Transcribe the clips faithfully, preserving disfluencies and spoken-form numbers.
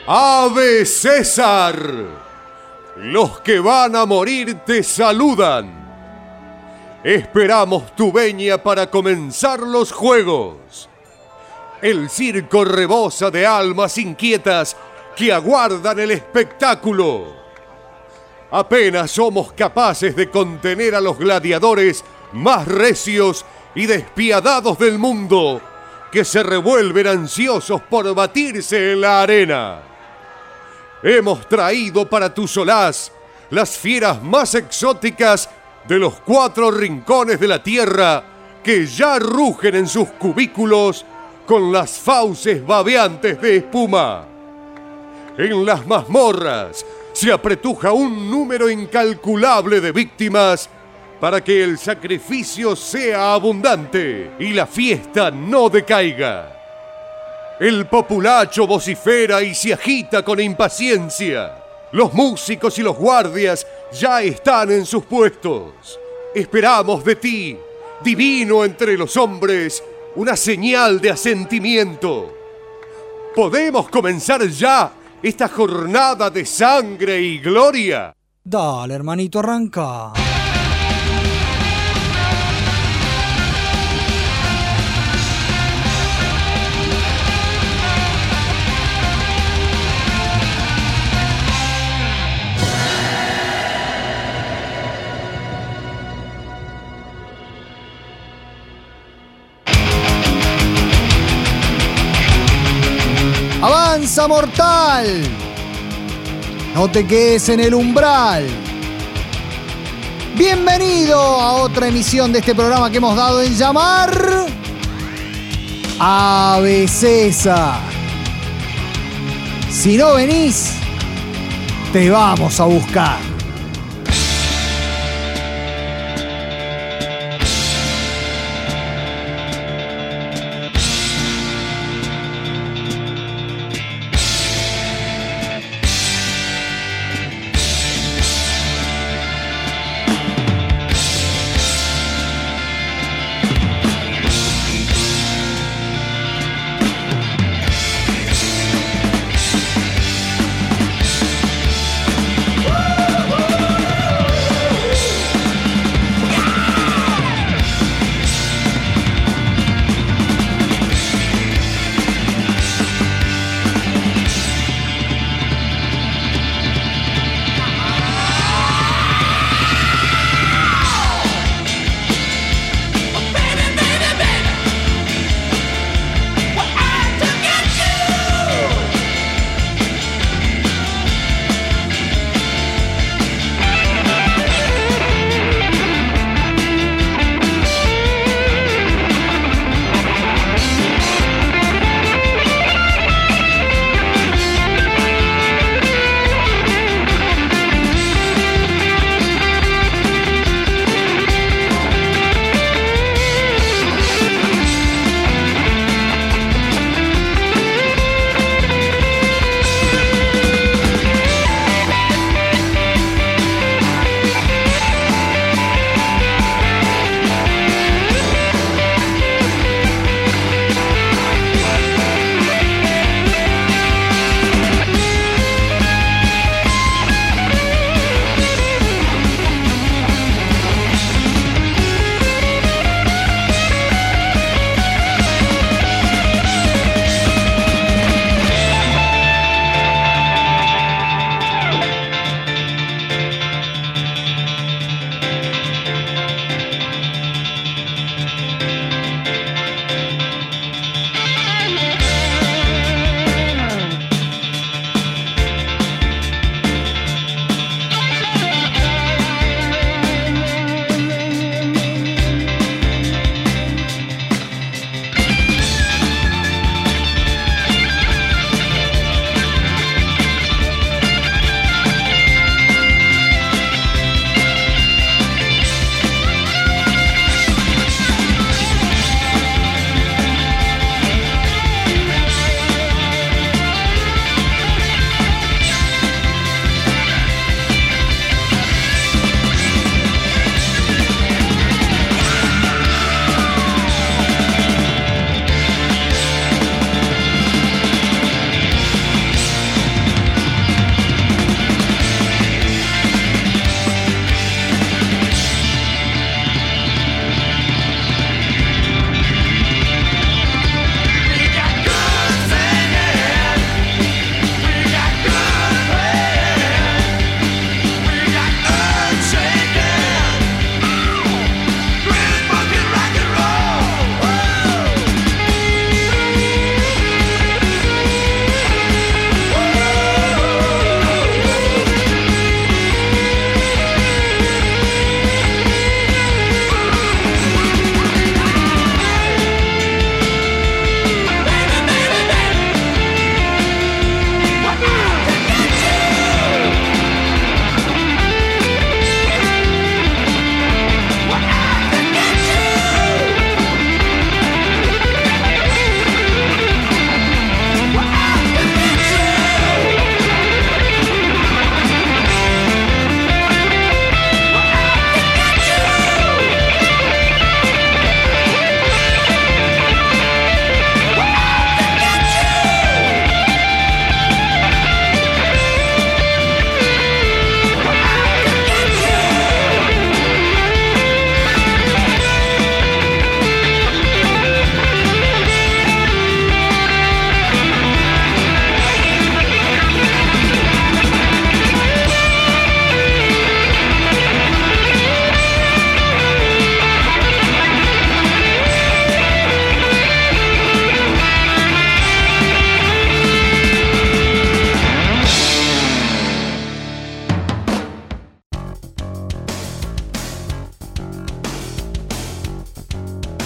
¡Ave César! Los que van a morir te saludan. Esperamos tu veña para comenzar los juegos. El circo rebosa de almas inquietas que aguardan el espectáculo. Apenas somos capaces de contener a los gladiadores más recios y despiadados del mundo, que se revuelven ansiosos por batirse en la arena. Hemos traído para tu solaz las fieras más exóticas de los cuatro rincones de la tierra, que ya rugen en sus cubículos con las fauces babeantes de espuma. En las mazmorras se apretuja un número incalculable de víctimas para que el sacrificio sea abundante y la fiesta no decaiga. El populacho vocifera y se agita con impaciencia. Los músicos y los guardias ya están en sus puestos. Esperamos de ti, divino entre los hombres, una señal de asentimiento. ¿Podemos comenzar ya esta jornada de sangre y gloria? Dale, hermanito, arranca. ¡Avanza, mortal! No te quedes en el umbral. Bienvenido a otra emisión de este programa que hemos dado en llamar Ave César. Si no venís, te vamos a buscar.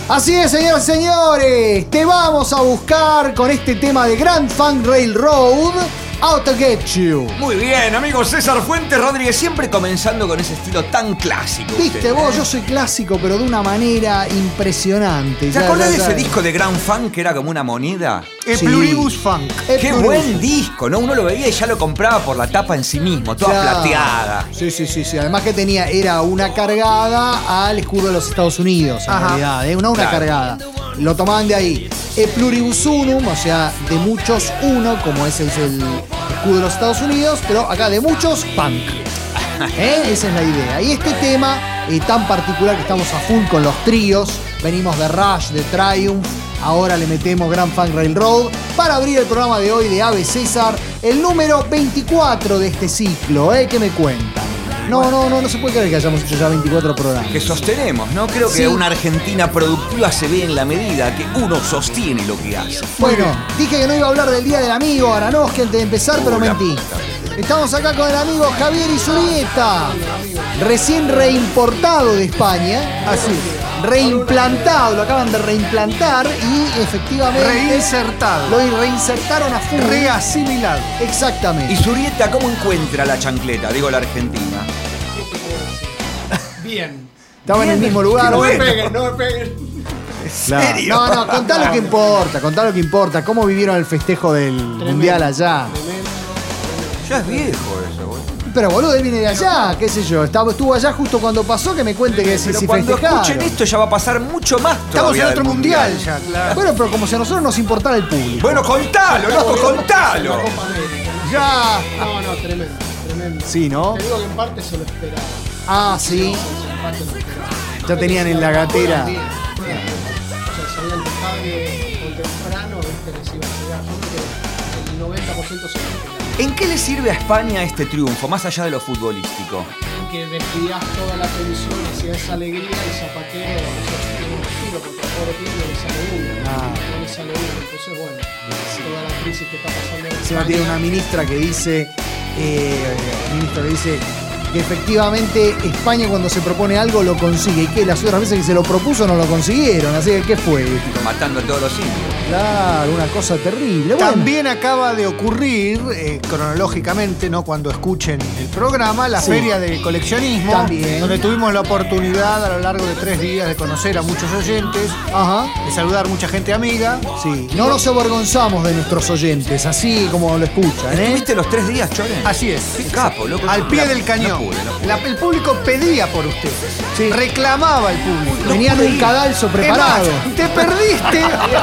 Así es, señoras y señores, te vamos a buscar con este tema de Grand Funk Railroad, Out to Get You. Muy bien, amigo César Fuentes Rodríguez, siempre comenzando con ese estilo tan clásico. Viste usted, vos, ¿eh? yo soy clásico, pero de una manera impresionante. ¿Te acordás de ese disco de Grand Funk que era como una moneda? El Sí. Pluribus Funk. El Qué Pluribus. buen disco, ¿no? Uno lo veía y ya lo compraba por la tapa en sí mismo, toda Claro. plateada. Sí, sí, sí, sí. Además que tenía, era una cargada al escudo de los Estados Unidos, en Ajá. realidad, ¿eh? Una, una Claro. cargada. Lo tomaban de ahí. El pluribus unum, o sea, de muchos uno, como ese es el escudo de los Estados Unidos, pero acá de muchos, punk. ¿Eh? Esa es la idea. Y este tema eh, tan particular que estamos a full con los tríos, venimos de Rush, de Triumph, ahora le metemos Grand Funk Railroad para abrir el programa de hoy de Ave César, el número veinticuatro de este ciclo. ¿Eh? ¿Qué me cuentan? No, no, no, no se puede creer que hayamos hecho ya veinticuatro programas. Que sostenemos, ¿no? Creo que Sí. una Argentina productiva se ve en la medida que uno sostiene lo que hace. Bueno, dije que no iba a hablar del Día del Amigo Aranowski antes de empezar, pero Uh, la mentí. puta. Estamos acá con el amigo Javier Izurieta, recién reimportado de España. Así es. Reimplantado, lo acaban de reimplantar y efectivamente Reinsertado. lo reinsertaron a full. Reasimilado. Exactamente. ¿Y Zurieta cómo encuentra la chancleta? Digo, la Argentina. Bien. Estaba en el mismo lugar. No me peguen, no me peguen. Claro. serio? No, no, contá lo que importa, contá lo que importa. ¿Cómo vivieron el festejo del Mundial allá? Ya es viejo eso, güey. Pero boludo, él viene de allá, qué sé yo. Estaba, estuvo allá justo cuando pasó, que me cuente que si, Pero si cuando festejaron. escuchen esto ya va a pasar mucho más Estamos todavía en del otro mundial, ya, claro. Bueno, pero como si a nosotros nos importara el público. Bueno, contalo, loco, contalo. Ya. No, no, tremendo, tremendo. Sí, ¿no? Te digo que en parte se lo esperaba. Ah, sí. En parte lo esperaba. Ya tenían en la gatera. Bien, bien. O sea, sabían que Javi con temprano, viste, que se iba a llegar. Yo creo que el noventa por ciento se lo esperaba. ¿En qué le sirve a España este triunfo, más allá de lo futbolístico? Que desviás toda la atención hacia esa alegría y Zapatero, eso tiene un estilo, porque a pobre pibe no le sale uno. Ah. No le sale uno. Entonces, bueno, toda la crisis que está pasando en Encima tiene una ministra que dice, eh, ministro que dice que efectivamente España cuando se propone algo lo consigue y que las otras veces que se lo propuso no lo consiguieron. Así que, ¿qué fue? Matando a todos los indios. Claro, una cosa terrible. Bueno, También acaba de ocurrir, eh, cronológicamente, ¿no? Cuando escuchen el programa, la Sí. Feria de Coleccionismo, También. donde tuvimos la oportunidad a lo largo de tres días de conocer a muchos oyentes, Ajá. de saludar mucha gente amiga. Sí, no nos avergonzamos de nuestros oyentes, así como lo escuchan, ¿eh? ¿Estuviste los tres días, Choren? Así es. Qué capo, loco. Al pie La- del cañón. No pude, no pude. La- el público pedía por ustedes. Sí. Reclamaba el público. Tenían un cadalso preparado. Es más, te perdiste.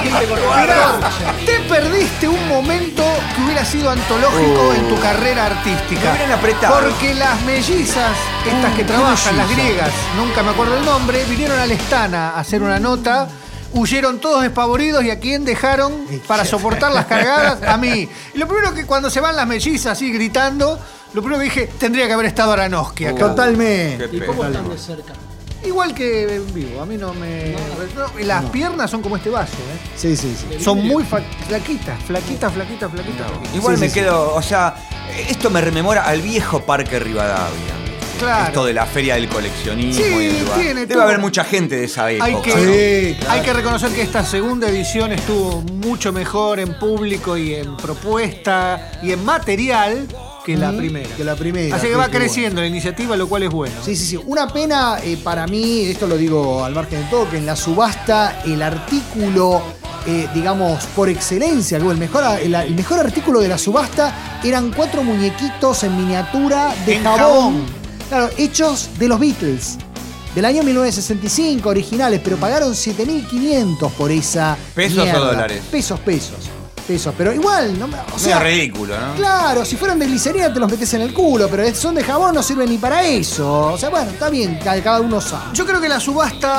Mirá, te perdiste un momento que hubiera sido antológico Oh. en tu carrera artística. Me hubieran apretado. Porque las mellizas, estas Uh, que qué trabajan, las mellizas. griegas, nunca me acuerdo el nombre, vinieron al Estana a hacer una nota. Huyeron todos despavoridos y a quién dejaron para soportar las cargadas, a mí. Y lo primero que cuando se van las mellizas así gritando, lo primero que dije, tendría que haber estado Aranowski acá. Totalmente. Qué ¿Y cómo pena. están de cerca? Igual que en vivo, a mí no me... no, las piernas son como este vaso, ¿eh? Sí, sí, sí. Son muy fa- flaquitas, flaquitas, flaquitas, flaquitas. Igual Sí, me sí, sí. quedo, o sea, esto me rememora al viejo Parque Rivadavia. Claro. Esto de la feria del coleccionismo Sí, y el lugar. tiene Debe todo. haber mucha gente de esa época. Hay que, ¿no? Sí, claro. hay que reconocer que esta segunda edición estuvo mucho mejor en público y en propuesta y en material que la Mm, primera. que la primera, Así que sí, va qué creciendo la iniciativa, lo cual es bueno. Sí, sí, sí. Una pena eh, para mí, esto lo digo al margen de todo, que en la subasta el artículo, eh, digamos, por excelencia, el mejor, el, el mejor artículo de la subasta eran cuatro muñequitos en miniatura de En jabón. jabón. Claro, hechos de los Beatles. Del año mil novecientos sesenta y cinco, originales, pero pagaron siete mil quinientos por esa ¿Pesos o mierda. dólares? Pesos, pesos. Pesos, pero igual, no, me- o Medio sea, ridículo, ¿no? claro, si fueran de glicerina te los metes en el culo, pero son de jabón, no sirven ni para eso. O sea, bueno, está bien, cada, cada uno sabe. Yo creo que la subasta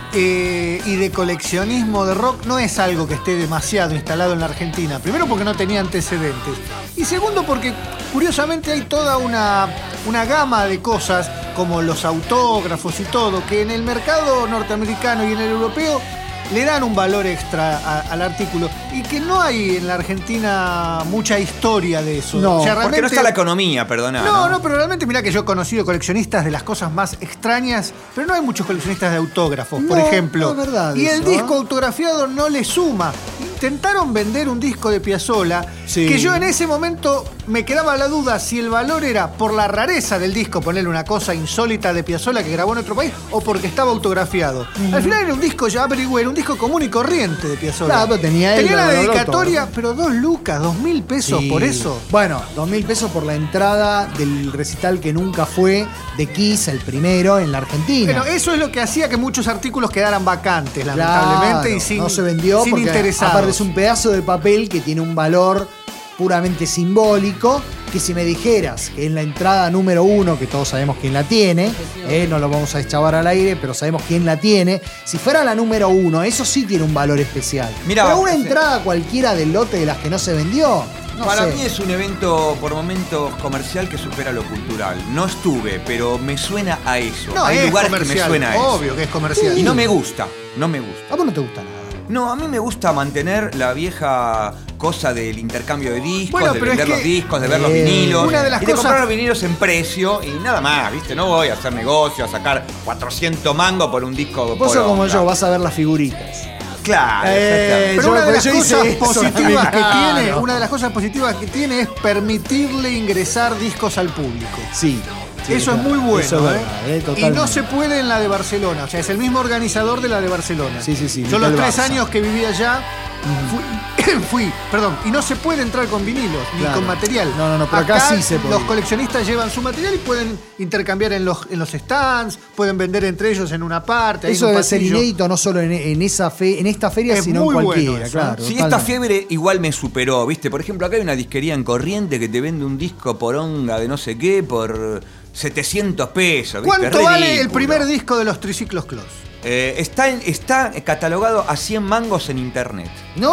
eh, y de coleccionismo de rock no es algo que esté demasiado instalado en la Argentina. Primero porque no tenía antecedentes. Y segundo porque curiosamente hay toda una, una gama de cosas como los autógrafos y todo, que en el mercado norteamericano y en el europeo le dan un valor extra a, al artículo y que no hay en la Argentina mucha historia de eso. No, o sea, Porque realmente, no está la economía, perdona. No, no, pero realmente mirá que yo he conocido coleccionistas de las cosas más extrañas, pero no hay muchos coleccionistas de autógrafos, por No, ejemplo. no es verdad y el eso, disco ¿eh? autografiado no le suma. Intentaron vender un disco de Piazzolla, Sí. que yo en ese momento me quedaba la duda si el valor era por la rareza del disco, ponerle una cosa insólita de Piazzolla que grabó en otro país, o porque estaba autografiado. Al final era un disco, ya averigüé, era un disco común y corriente de Piazzolla. Claro, pero tenía él, Tenía la lo- lo- lo- dedicatoria, todo. pero dos lucas, dos mil pesos Sí. por eso. Bueno, dos mil pesos por la entrada del recital que nunca fue de Kiss, el primero en la Argentina. Bueno, eso es lo que hacía que muchos artículos quedaran vacantes, lamentablemente, Claro, y sin, no se vendió sin porque interesados. aparte es un pedazo de papel que tiene un valor puramente simbólico, que si me dijeras que es la entrada número uno, que todos sabemos quién la tiene, eh, no lo vamos a deschavar al aire, pero sabemos quién la tiene, si fuera la número uno, eso sí tiene un valor especial. Mirá, pero una sí. entrada cualquiera del lote de las que no se vendió, no Para sé. mí es un evento por momentos comercial que supera lo cultural. No estuve, pero me suena a eso. No, Hay es lugares que comercial, me suena a eso. obvio que es comercial. Y no me gusta, no me gusta. A vos no te gusta nada. No, a mí me gusta mantener la vieja cosa del intercambio de discos, Bueno, de pero es vender los que, discos, de ver los eh, vinilos. una de las y de cosas- comprar los vinilos en precio y nada más, ¿viste? No voy a hacer negocio, a sacar cuatrocientos mangos por un disco. Vos sos como poronga. yo, vas a ver las figuritas. Claro, Eh, exactamente. Pero yo- una de por las eso hice cosas eso, positivas que claro. tiene, una de las cosas positivas que tiene es permitirle ingresar discos al público. Sí. sí, Eso es verdad. muy bueno, Eso es ¿eh? verdad, eh, Y totalmente. no se puede en la de Barcelona, o sea, es el mismo organizador de la de Barcelona. Sí, sí, sí, Yo los del tres Barça. años que viví allá, fui, fui, perdón, y no se puede entrar con vinilos, ni Claro. con material. No, no, no, pero acá sí se puede. Los coleccionistas llevan su material y pueden intercambiar en los, en los stands, pueden vender entre ellos en una parte. ahí Eso en un debe ser pasillo. inédito no solo en, en esa fe, en esta feria, Es sino en muy bueno cualquiera, eso, ¿eh? claro. Sí, esta totalmente. fiebre igual me superó, ¿viste? Por ejemplo, acá hay una disquería en Corriente que te vende un disco poronga de no sé qué por setecientos pesos. ¿viste? ¿Cuánto Es vale el ridículo. primer disco de los Triciclos Close? Eh, está, en- está catalogado a cien mangos en internet.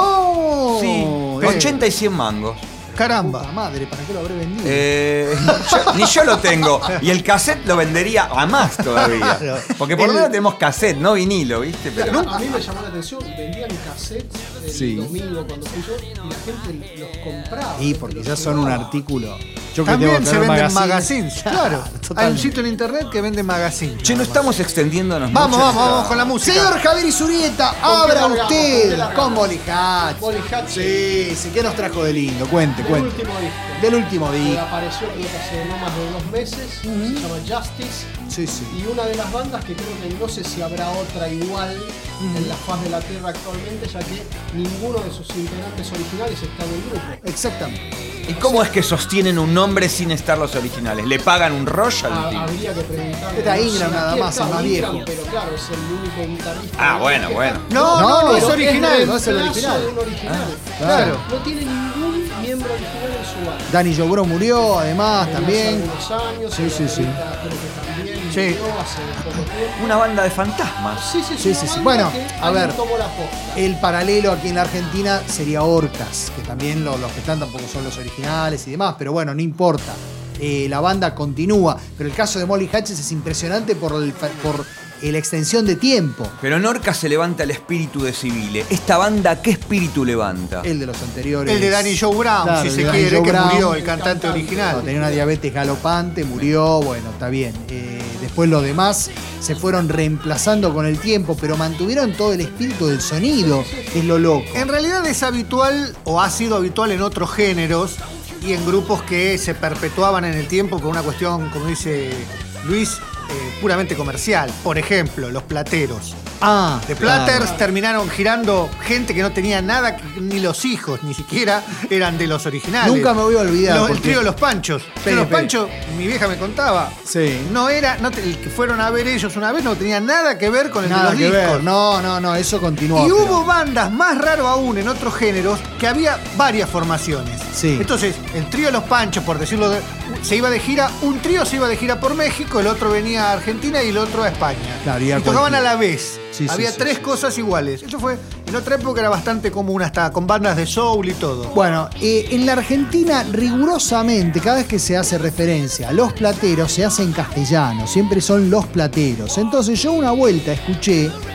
¡No! Sí, Eh, ochenta y cien mangos. puta Caramba. madre, ¿para qué lo habré vendido? Eh, yo- ni yo lo tengo. Y el cassette lo vendería a más todavía. Claro. Porque por lo El- menos tenemos cassette, no vinilo, ¿viste? Pero A mí me llamó la atención, vendían cassettes el Sí. domingo cuando fui yo y la gente los compraba. Y porque ya son un artículo. Yo que También tengo que se tener venden magazines. magazines, claro. Hay un Totalmente. sitio en internet que vende magazines. che, no estamos extendiéndonos Vamos, mucho en vamos, esta- vamos con la música. Señor Javier Isurieta, qué abra largamos? ¿Con qué usted largamos? con Molly Hatch. Molly Hatch. Sí, sí, ¿qué nos trajo de lindo? Cuente, El cuente. último disco. Del último Que día. apareció creo que hace no más de dos meses, se llama Justice. Sí, sí. Y una de las bandas que creo que no sé si habrá otra igual en la faz de la Tierra actualmente, ya que ninguno de sus integrantes originales está en el grupo. Exactamente. ¿Y cómo es que sostienen un nombre sin estar los originales? ¿Le pagan un Ha- royalty? habría que preguntarle. Era no sé Ingram a nada quién, más, claro, el más Ingram, viejo. Pero claro, es el único guitarrista. Ah, del bueno, que- bueno. No, no, no, es pero original. no es el original. de un original. claro. No tiene ningún miembro original en su banda. Danny Jobro murió, además, Murió también. hace algunos años, Sí, el sí, sí. baterista creo que también Sí. murió hace poco tiempo. Una banda de fantasmas. Sí, sí, Sí, una sí, sí. banda Bueno, que a alguien ver. tomó la posta. El paralelo aquí en la Argentina sería Orcas, que también lo- los que están tampoco son los originales y demás, pero bueno, no importa. Eh, la banda continúa, pero el caso de Molly Hatchet es impresionante por, el, por eh, la extensión de tiempo. Pero en Orca se levanta el espíritu de Civile. ¿Esta banda qué espíritu levanta? El de los anteriores. El de Danny Joe Brown, Claro, si el se de Danny quiere, Joe que Brown. murió, el cantante Cantante. original. No, tenía una diabetes galopante, murió, bueno, está bien. Eh, después los demás se fueron reemplazando con el tiempo, pero mantuvieron todo el espíritu del sonido, que es lo loco. En realidad es habitual, o ha sido habitual en otros géneros y en grupos que se perpetuaban en el tiempo por una cuestión, como dice Luis, eh, puramente comercial. Por ejemplo, los plateros. Ah, The Platters claro. terminaron girando gente que no tenía nada, que- ni los hijos, ni siquiera eran de los originales. Nunca me voy a olvidar, Los- el porque- trío de Los Panchos. El trío de Los Espere, Panchos, mi vieja me contaba. Sí. No era, no te- el que fueron a ver ellos una vez no tenía nada que ver con el Nada de que los discos. ver. No, no, no, eso continuó. Y pero- hubo bandas, más raro aún en otros géneros, que había varias formaciones. Sí. Entonces, el trío de Los Panchos, por decirlo, de- se iba de gira, un trío se iba de gira por México, el otro venía a Argentina y el otro a España. Claro, y a tocaban cualquiera. a la vez. Sí, sí, había sí, tres sí. cosas iguales. Eso fue, en otra época era bastante común, hasta con bandas de soul y todo. Bueno, eh, en la Argentina, rigurosamente, cada vez que se hace referencia a los plateros, se hace en castellano. Siempre son los plateros. Entonces, yo una vuelta escuché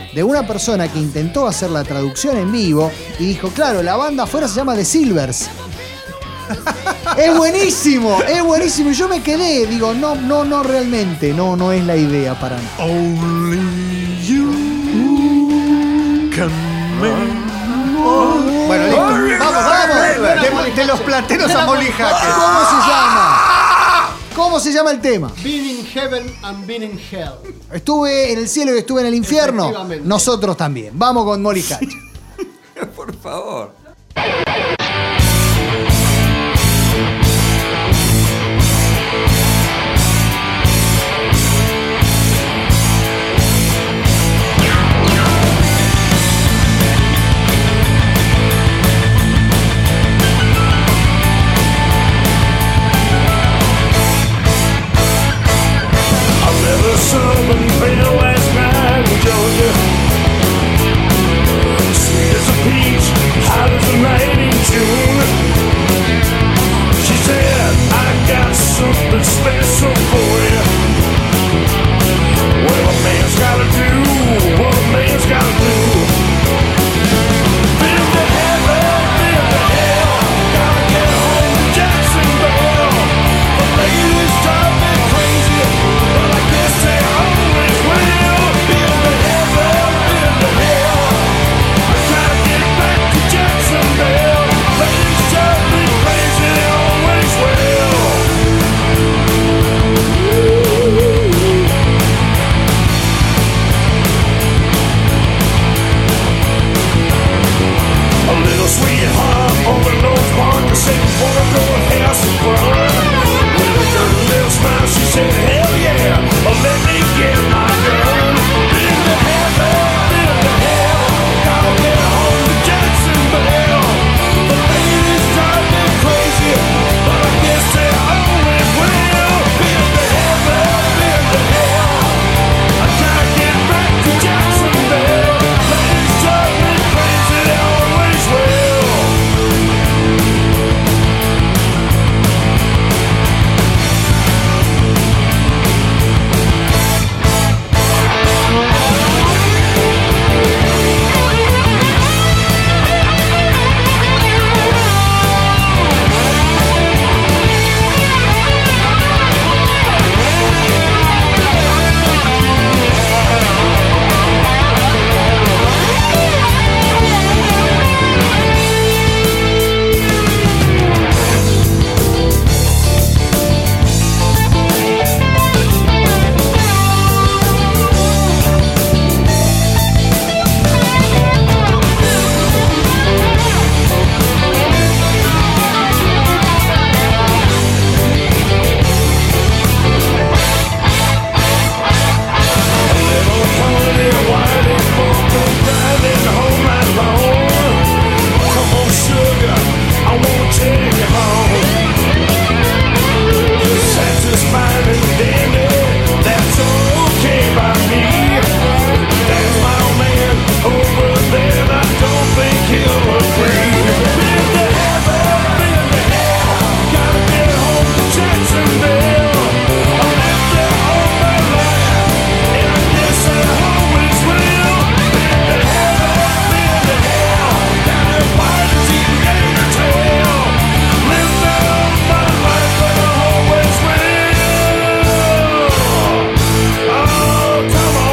de una persona que intentó hacer la traducción en vivo y dijo, claro, la banda afuera se llama The Silvers. Es buenísimo, es buenísimo. Y yo me quedé, digo, no, no, no, realmente, no, no es la idea para nada. Only you can make. Bueno, listo. Vamos, vamos. De, de los plateros a Molly Hacker. ¿Cómo se llama? ¿Cómo se llama el tema? Been in heaven and been in hell. Estuve en el cielo y estuve en el infierno. Efectivamente. Nosotros también. Vamos con Molly Hacker. Por favor. Southern Belle last night in Georgia. Sweet as a peach, hot as a night in June. She said, I got something special for you. Well, a man's gotta do what a man's gotta do. Been to heaven, been to hell, gotta get home to Jacksonville. The ladies drive me crazy, but I guess they always will. Been to heaven, been to hell, I gotta get back to Jacksonville. Ladies drive me crazy, they always will. A little sweetheart on the North Market said, wanna go and have some fun. With a dirty little smile, she said, hell yeah, oh, let me get my gun. Been to heaven, been to hell, gotta get home to Jacksonville. The ladies drive me crazy, but I guess they always will. Been to heaven, been to hell, I gotta get back to Jacksonville. Ladies drive me crazy, they always will. Oh, come on.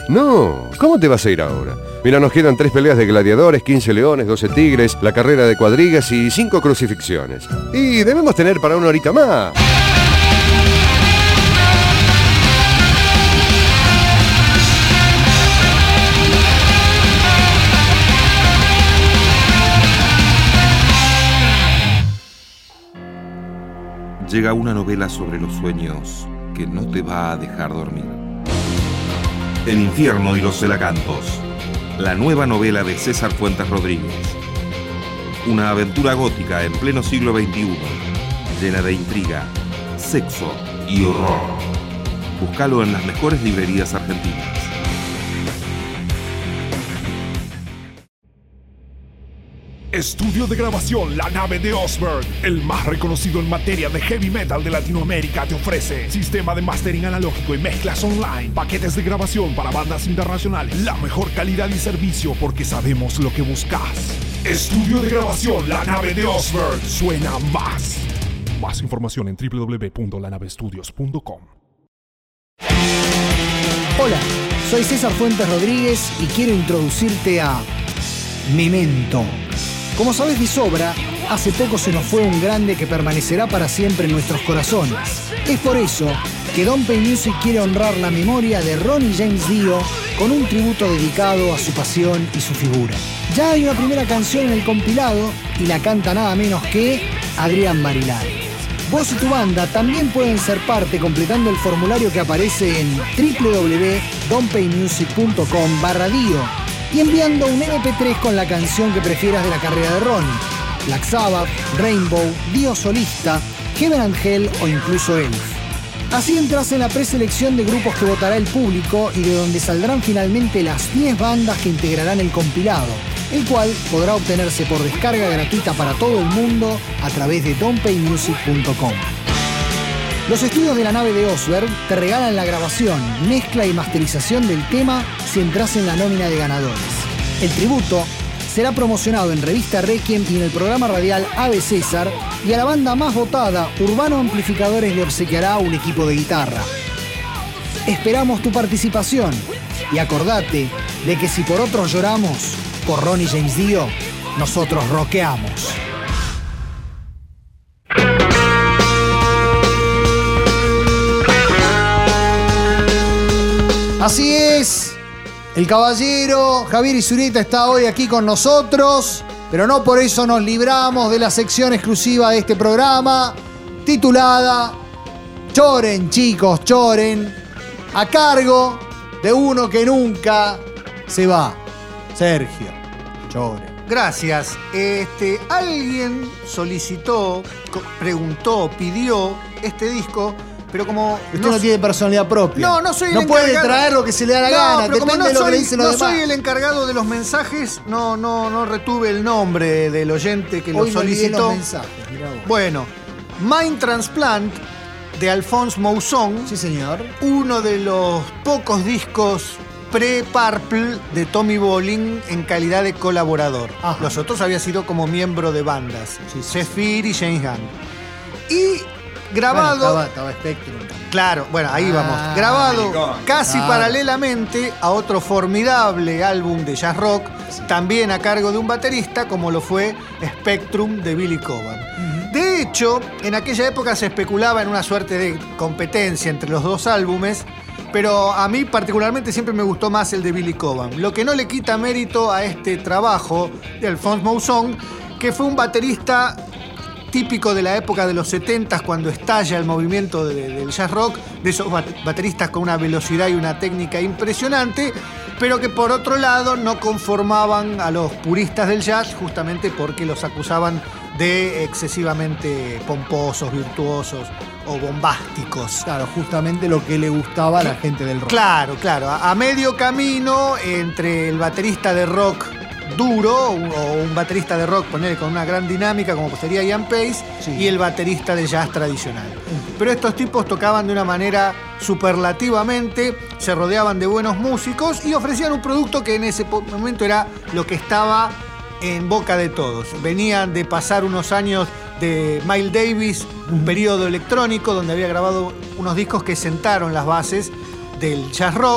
No, ¿cómo te vas a ir ahora? Mira, nos quedan tres peleas de gladiadores, quince leones, doce tigres, la carrera de cuadrigas y cinco crucifixiones. Y debemos tener para una horita más. Llega una novela sobre los sueños que no te va a dejar dormir. El infierno y los celacantos. La nueva novela de César Fuentes Rodríguez. Una aventura gótica en pleno siglo veintiuno, llena de intriga, sexo y horror. Búscalo en las mejores librerías argentinas. Estudio de grabación La Nave de Osberg, el más reconocido en materia de heavy metal de Latinoamérica, te ofrece sistema de mastering analógico y mezclas online, paquetes de grabación para bandas internacionales, la mejor calidad y servicio porque sabemos lo que buscas. Estudio de grabación La Nave de Osberg, suena más. Más información en w w w punto la nave estudios punto com. Hola, soy César Fuentes Rodríguez y quiero introducirte a Memento. Como sabes de sobra, hace poco se nos fue un grande que permanecerá para siempre en nuestros corazones. Es por eso que Don't Pay Music quiere honrar la memoria de Ronnie James Dio con un tributo dedicado a su pasión y su figura. Ya hay una primera canción en el compilado y la canta nada menos que Adrián Marilari. Vos y tu banda también pueden ser parte completando el formulario que aparece en w w w punto don't pay music punto com barra dio y enviando un eme pe tres con la canción que prefieras de la carrera de Ronnie. Black Sabbath, Rainbow, Dio solista, Heaven and Hell o incluso Elf. Así entras en la preselección de grupos que votará el público y de donde saldrán finalmente las diez bandas que integrarán el compilado, el cual podrá obtenerse por descarga gratuita para todo el mundo a través de don't pay music punto com. Los estudios de la nave de Osberg te regalan la grabación, mezcla y masterización del tema si entras en la nómina de ganadores. El tributo será promocionado en Revista Requiem y en el programa radial Ave César, y a la banda más votada, Urbano Amplificadores, le obsequiará un equipo de guitarra. Esperamos tu participación y acordate de que si por otros lloramos, por Ronnie James Dio, nosotros rockeamos. Así es, el caballero Javier Izurieta está hoy aquí con nosotros, pero no por eso nos libramos de la sección exclusiva de este programa, titulada Choren, chicos, choren, a cargo de uno que nunca se va, Sergio Choren. Gracias. Este, alguien solicitó, co- preguntó, pidió este disco, pero como Usted no, no tiene personalidad propia. No, no soy el No puede encargado. traer lo que se le da la No, gana. pero como Depende no de lo soy, que le dicen los no demás. soy el encargado de los mensajes, no, no, no retuve el nombre del oyente que Hoy lo me olvidé solicitó. los mensajes, mirá vos. Bueno, Mind Transplant de Alphonse Mouzon, Sí, señor. uno de los pocos discos pre-Purple de Tommy Bolin en calidad de colaborador. Ajá. Los otros había sido como miembro de bandas, Sí, sí, Zephyr y James Gunn. Y grabado... Bueno, estaba, estaba Spectrum también. Claro, bueno, ahí Ah, vamos. Grabado maricón. casi Claro. paralelamente a otro formidable álbum de jazz rock, también a cargo de un baterista, como lo fue Spectrum de Billy Cobham. De hecho, en aquella época se especulaba en una suerte de competencia entre los dos álbumes, pero a mí particularmente siempre me gustó más el de Billy Cobham. Lo que no le quita mérito a este trabajo de Alphonse Mouzon, que fue un baterista típico de la época de los setentas, cuando estalla el movimiento de- del jazz rock, de esos bat- bateristas con una velocidad y una técnica impresionante, pero que por otro lado no conformaban a los puristas del jazz, justamente porque los acusaban de excesivamente pomposos, virtuosos o bombásticos. Claro, justamente lo que le gustaba a la gente del rock. Claro, claro. A, a medio camino entre el baterista de rock duro un- o un baterista de rock, ponerle con una gran dinámica como sería Ian Pace, Sí. y el baterista de jazz tradicional. Pero estos tipos tocaban de una manera superlativamente, se rodeaban de buenos músicos y ofrecían un producto que en ese po- momento era lo que estaba en boca de todos. Venían de pasar unos años de Miles Davis, un periodo electrónico donde había grabado unos discos que sentaron las bases del jazz rock,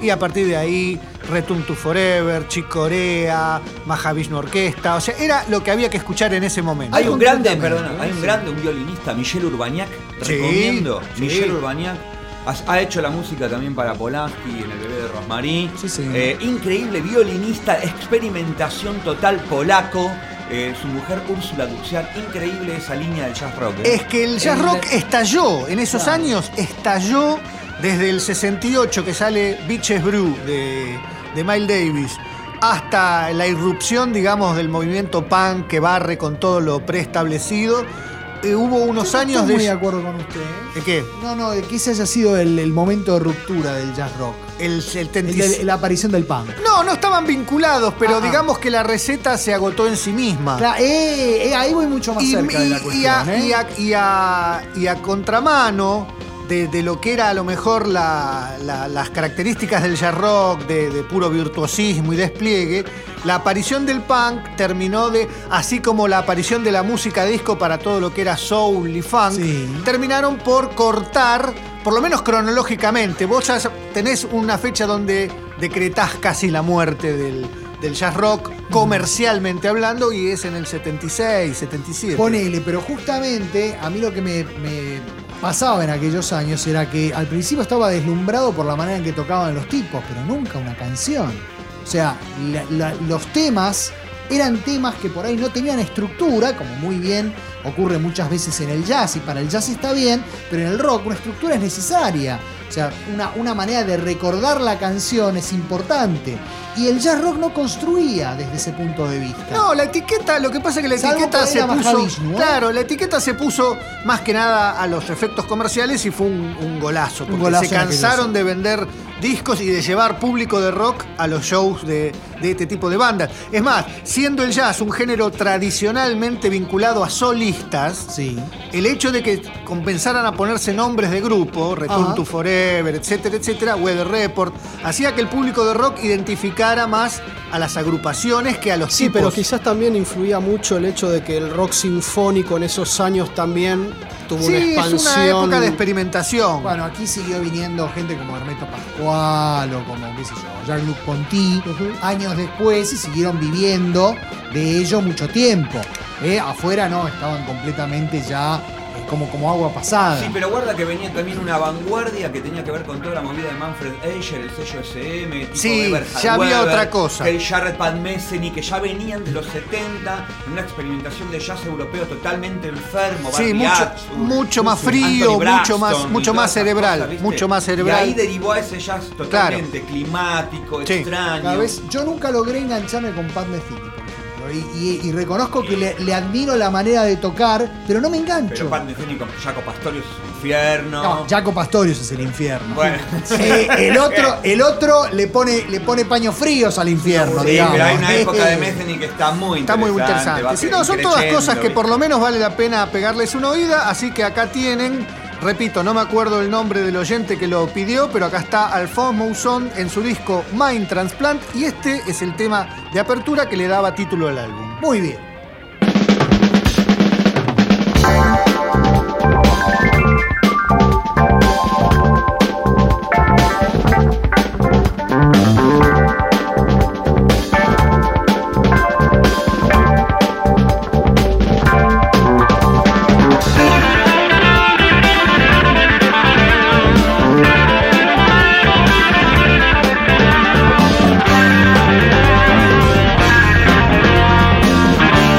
y a partir de ahí Return to Forever, Chick Corea, Mahavishnu Orquesta, o sea, era lo que había que escuchar en ese momento. Hay un grande, perdón, hay un grande, un violinista, Michel Urbaniak, Sí, recomiendo, sí. Michel Urbaniak. Ha hecho la música también para Polanski en El bebé de Rosmarie. Sí, sí. Eh, increíble violinista, experimentación total polaco. Eh, su mujer Úrsula Duxiar, increíble esa línea del jazz rock. ¿eh? Es que el jazz El- rock estalló, en esos Claro. años estalló desde el sesenta y ocho que sale Beaches Brew de, de Miles Davis, hasta la irrupción, digamos, del movimiento punk que barre con todo lo preestablecido. Eh, hubo unos Yo no años estoy muy de de... acuerdo con usted. ¿eh? ¿De qué? No, no, de que ese haya sido el, el momento de ruptura del jazz rock. El, el El tenti- de- la aparición del punk. No, no estaban vinculados, pero Ah, ah. digamos que la receta se agotó en sí misma. Claro, eh, eh, ahí voy mucho más y, cerca de la y- y cuestión. a, ¿eh? y a- y a- y a contramano de, de lo que era a lo mejor la- la- las características del jazz rock, de, de puro virtuosismo y despliegue, la aparición del punk terminó de, así como la aparición de la música disco para todo lo que era soul y funk, Sí. terminaron por cortar, por lo menos cronológicamente. Vos ya tenés una fecha donde decretás casi la muerte del, del jazz rock, comercialmente hablando, y es en el setenta y seis, setenta y siete. Ponele, pero justamente a mí lo que me, me pasaba en aquellos años era que al principio estaba deslumbrado por la manera en que tocaban los tipos, pero nunca una canción. O sea, la- la- los temas eran temas que por ahí no tenían estructura, como muy bien ocurre muchas veces en el jazz, y para el jazz está bien, pero en el rock una estructura es necesaria. O sea, una, una manera de recordar la canción es importante. Y el jazz rock no construía desde ese punto de vista. No, la etiqueta, lo que pasa es que la Salvo etiqueta por ahí se la puso. Mahavishnu, ¿eh? Claro, la etiqueta se puso más que nada a los efectos comerciales y fue un, un golazo. Porque golazo se en aquellos cansaron años. de vender discos y de llevar público de rock a los shows de, de este tipo de bandas. Es más, siendo el jazz un género tradicionalmente vinculado a solistas, Sí. el hecho de que comenzaran a ponerse nombres de grupo, Return Ajá. to Forever, etcétera, etcétera, Weather Report, hacía que el público de rock identificara más a las agrupaciones que a los Sí, tipos. pero quizás también influía mucho el hecho de que el rock sinfónico en esos años también tuvo Sí, una es expansión. una época de experimentación. Bueno, aquí siguió viniendo gente como Hermeto Pascual o como, qué sé yo, Jean-Luc Ponty, años después, y siguieron viviendo de ello mucho tiempo. ¿eh? Afuera no, estaban completamente ya eh, como, como agua pasada. Sí, pero guarda que venía también una vanguardia que tenía que ver con toda la movida de Manfred Eicher, el sello S M, tipo Sí, Eberhard ya había Weber, otra cosa. el Jared Van Messeny, que ya venían de los setenta, en una experimentación de jazz europeo totalmente enfermo. Sí, Barry mucho- Atwood, mucho más Anthony frío, mucho Braxton más- y mucho todas más esas cerebral, cosas, ¿viste? mucho más cerebral. Y ahí derivó a ese jazz totalmente climático, Sí. extraño. Cada vez, yo nunca logré engancharme con Pat Metheny, por ejemplo. Y, y- y reconozco que le, le admiro la manera de tocar, pero no me engancho. Pero Pat Metheny con Jaco Pastorius es un infierno. No, Jaco Pastorius es el infierno. Bueno. Eh, el otro, el otro le pone, le pone paños fríos al infierno, Sí, digamos. pero hay una época de Metheny que está muy Está muy interesante. va Si no, son todas creciendo, cosas que ¿viste? por lo menos vale la pena pegarles una oída, así que acá tienen, repito, no me acuerdo el nombre del oyente que lo pidió, pero acá está Alphonse Mouzon en su disco Mind Transplant, y este es el tema de apertura que le daba título al álbum. Muy bien. Thank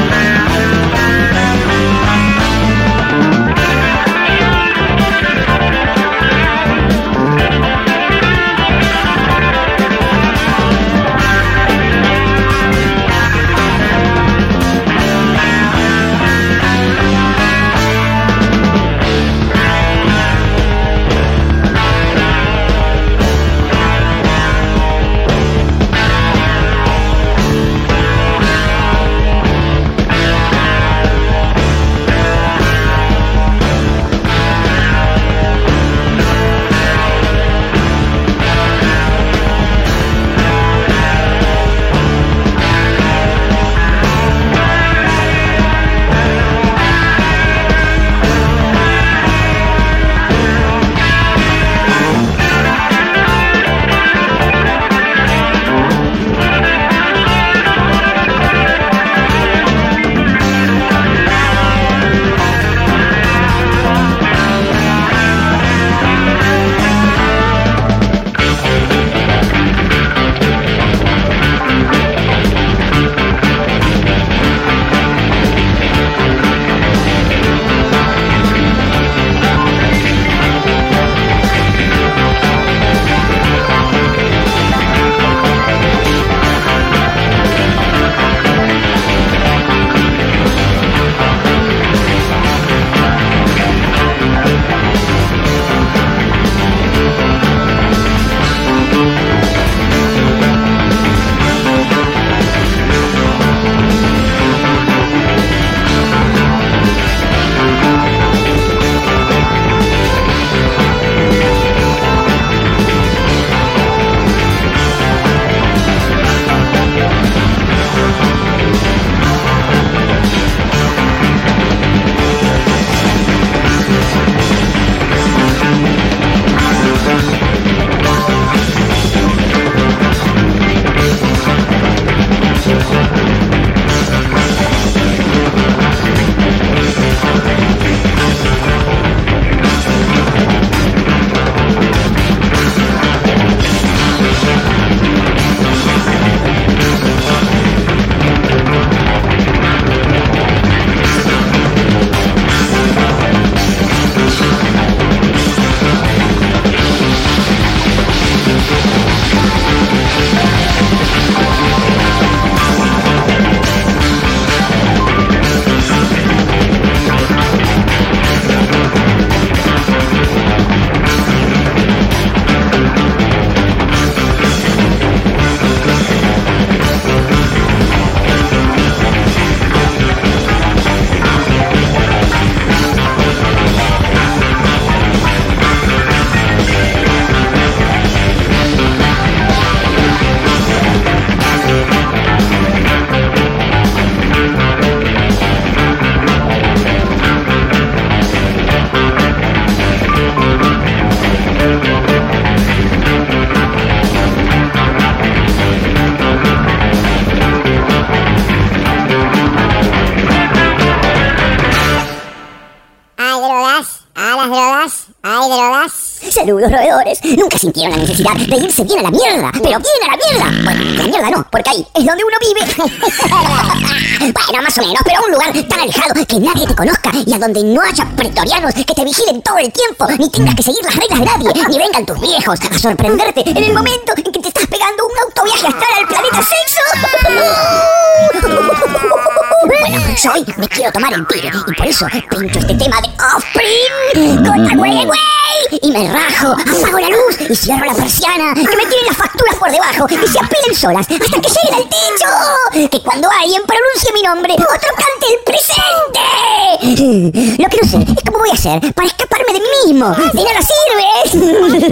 Saludos, roedores. Nunca sintieron la necesidad de irse bien a la mierda. Pero bien a la mierda. Bueno, la mierda no, porque ahí es donde uno vive. Bueno, más o menos, pero a un lugar tan alejado que nadie te conozca y a donde no haya pretorianos que te vigilen todo el tiempo, ni tengas que seguir las reglas de nadie, ni vengan tus viejos a sorprenderte en el momento en que te estás pegando un autoviaje astral al planeta Sexo. Bueno, yo hoy me quiero tomar el tiro y por eso pincho este tema de Offspring contra Güey Güey y me rajo, apago la luz y cierro la persiana, que me tiren las facturas por debajo y se apilen solas hasta que lleguen al techo. Que cuando alguien pronuncie mi nombre, otro cante el presente. Lo que no sé es cómo voy a hacer para escaparme de mí mismo. De nada sirve.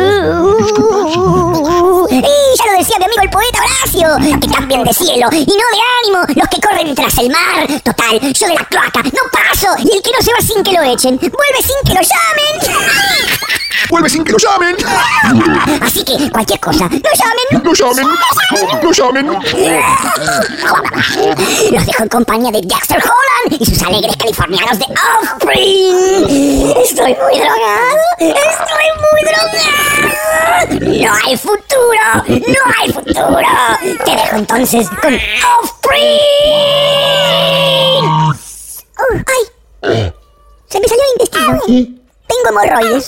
Y ya lo decía mi amigo el poeta Horacio, que cambien de cielo y no de ánimo los que corren tras el mar. Total, yo de la cloaca no paso y el que no se va sin que lo echen, vuelve sin que lo llamen. Vuelve sin que lo llamen. Así que cualquier cosa, no llamen. No llamen. No llamen. Los dejo en compañía de Dexter Holland y sus alegres californianos de Offspring. Estoy muy drogado. Estoy muy drogado. No hay futuro. No hay futuro. Te dejo entonces con Offspring. Oh, ¡ay! Se me salió el intestino. Tengo hemorroides.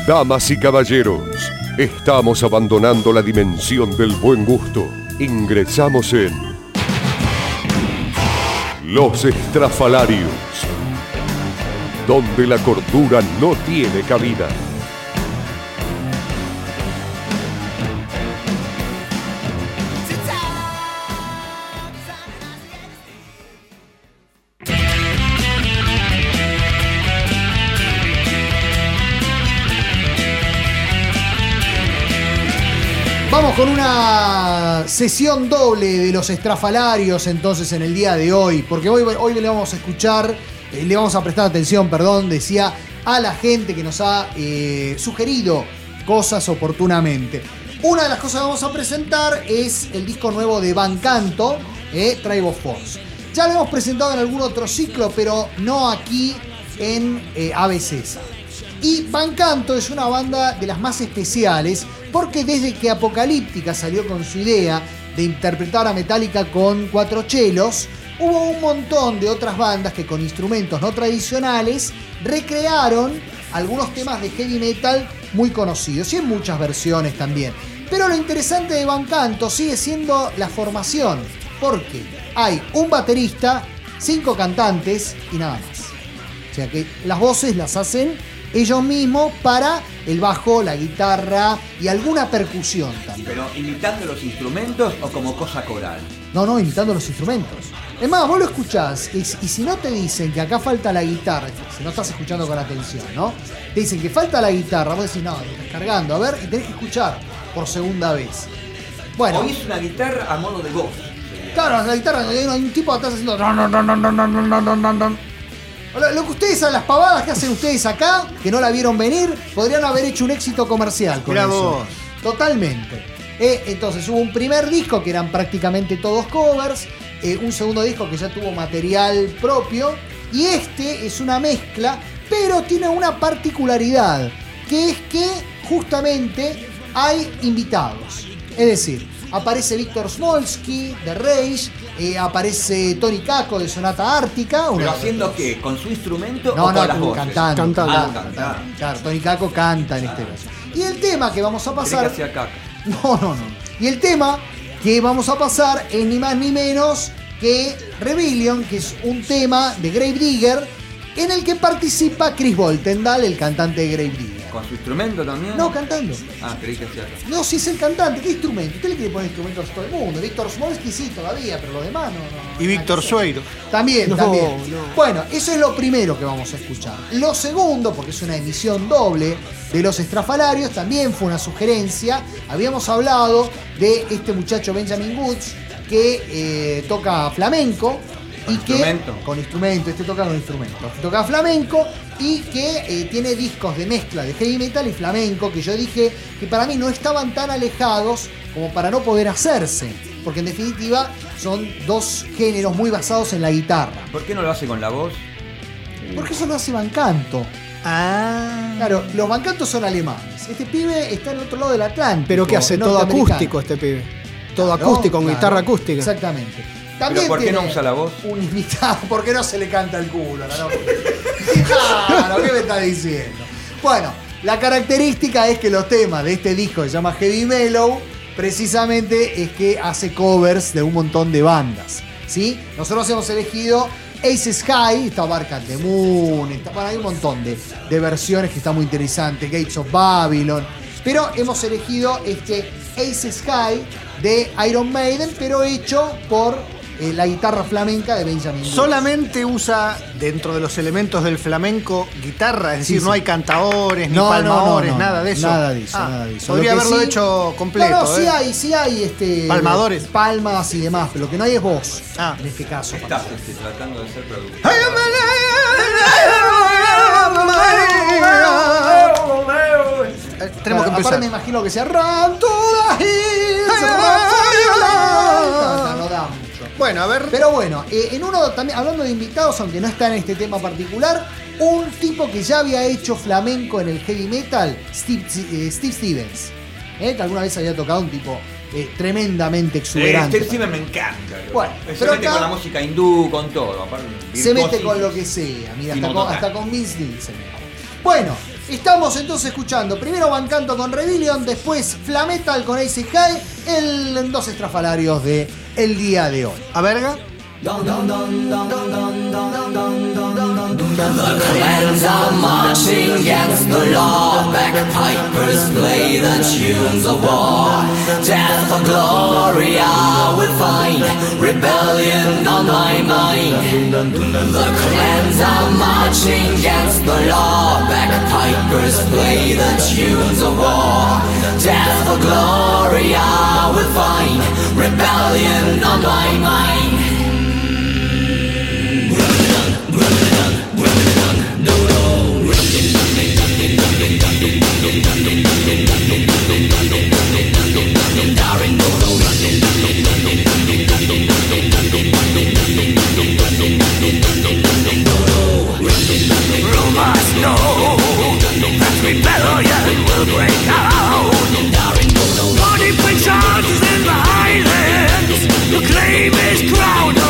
Damas y caballeros, estamos abandonando la dimensión del buen gusto. Ingresamos en Los Estrafalarios, donde la cordura no tiene cabida. Vamos con una sesión doble de los estrafalarios entonces en el día de hoy, porque hoy, hoy le vamos a escuchar, eh, le vamos a prestar atención, perdón, decía, a la gente que nos ha eh, sugerido cosas oportunamente. Una de las cosas que vamos a presentar es el disco nuevo de Van Canto, eh, Tribe of Force. Ya lo hemos presentado en algún otro ciclo, pero no aquí en eh, A B C. Y Van Canto es una banda de las más especiales porque desde que Apocalíptica salió con su idea de interpretar a Metallica con cuatro chelos, hubo un montón de otras bandas que con instrumentos no tradicionales recrearon algunos temas de heavy metal muy conocidos y en muchas versiones también. Pero lo interesante de Van Canto sigue siendo la formación, porque hay un baterista, cinco cantantes y nada más. O sea que las voces las hacen ellos mismos para el bajo, la guitarra y alguna percusión también. ¿Pero imitando los instrumentos o como cosa coral? No, no, imitando los instrumentos. Es más, vos lo escuchás y, y si no te dicen que acá falta la guitarra, si no estás escuchando con atención, ¿no? Te dicen que falta la guitarra, vos decís, no, lo estás cargando, a ver, y tenés que escuchar por segunda vez. Bueno. O es una guitarra a modo de voz. Claro, la guitarra, hay un tipo atrás haciendo... Lo que ustedes, las pavadas que hacen ustedes acá, que no la vieron venir, podrían haber hecho un éxito comercial con Mirá eso. vos. Totalmente. Eh, entonces hubo un primer disco que eran prácticamente todos covers, eh, un segundo disco que ya tuvo material propio, y este es una mezcla, pero tiene una particularidad, que es que justamente hay invitados. Es decir, aparece Víctor Smolsky de Rage, eh, aparece Tony Kako de Sonata Ártica. ¿Pero haciendo qué? ¿Con su instrumento no, o no, con las voces? cantando. Cantando. Ah, Cantando. cantando. Claro, Tony Kako canta en este caso. Y el tema que vamos a pasar... Creí que hacía caca. No, no, no. Y el tema que vamos a pasar es ni más ni menos que Rebellion, que es un tema de Gravedigger en el que participa Chris Boltendal, el cantante de Gravedigger. ¿Con su instrumento también? No, cantando. Ah, creí que hacía caca. No, si es el cantante, ¿qué instrumento? Usted le quiere poner instrumentos a todo el mundo. Víctor Smolsky sí todavía, pero los demás no. no Y Víctor no, Sueiro. También, No, también. no. Bueno, eso es lo primero que vamos a escuchar. Lo segundo, porque es una emisión doble de Los Estrafalarios, también fue una sugerencia. Habíamos hablado de este muchacho Benjamin Woods que eh, toca flamenco. ¿Con y que, instrumento? Con instrumento, este toca con instrumento. Toca flamenco y que eh, tiene discos de mezcla de heavy metal y flamenco, que yo dije que para mí no estaban tan alejados como para no poder hacerse. Porque en definitiva son dos géneros muy basados en la guitarra. ¿Por qué no lo hace con la voz? Porque eso lo hace Van Canto. Ah. Claro, los Van Canto son alemanes. Este pibe está en el otro lado del Atlántico. Pero que hace todo norteamericano. acústico este pibe. Todo Claro, acústico, con claro, guitarra acústica. Exactamente. ¿Pero También por qué tiene no usa la voz? Un invitado, porque no se le canta el culo, ¿no? Claro, ¿qué me está diciendo? Bueno, la característica es que los temas de este disco que se llama Heavy Mellow, precisamente es que hace covers de un montón de bandas, ¿sí? Nosotros hemos elegido Aces High, está Bark at the Moon, está, bueno, hay un montón de, de versiones que están muy interesantes, Gates of Babylon, pero hemos elegido este Aces High de Iron Maiden, pero hecho por eh, la guitarra flamenca de Benjamin Woods. Solamente usa dentro de los elementos del flamenco guitarra, es decir, Sí, no sí. hay cantadores, ni No, no, palmadores, no, no, nada de eso. Nada de eso, Ah, nada de eso. Podría Lo que haberlo sí- hecho completo. No, no, sí ¿eh? hay, sí hay este, Palmadores. palmas y demás, pero lo que no hay es voz. Ah. En este caso. Estás este, tratando de ser productor. Eh, Tenemos que Aparte empezar. me imagino que sea Run to the hills, run for your life. No, no, no da mucho. Bueno, a ver. Pero bueno, eh, en uno también, hablando de invitados, aunque no está en este tema particular, un tipo que ya había hecho flamenco en el heavy metal, Steve, eh, Steve Stevens, eh, que alguna vez había tocado un tipo eh, tremendamente exuberante. Este encima me encanta. Bueno, se pero mete acá- con la música hindú, con todo. aparte, Se mete virtuosi- con lo que sea, mira, hasta Timo con, total. hasta con Vince Neil se mete. Bueno, Estamos entonces escuchando primero Van Canto con Rebellion, después Flametal con Ace High, el dos estrafalarios de el día de hoy. A verga. The clans are marching against the law. Bagpipers play the tunes of war. Death or glory I will find. Rebellion on my mind. The clans are marching against the law. Bagpipers play the tunes of war. Death or glory I will find. Rebellion on my mind. Rumors know that rebellion will break out. Body pictures in the highlands. The claim is crowned.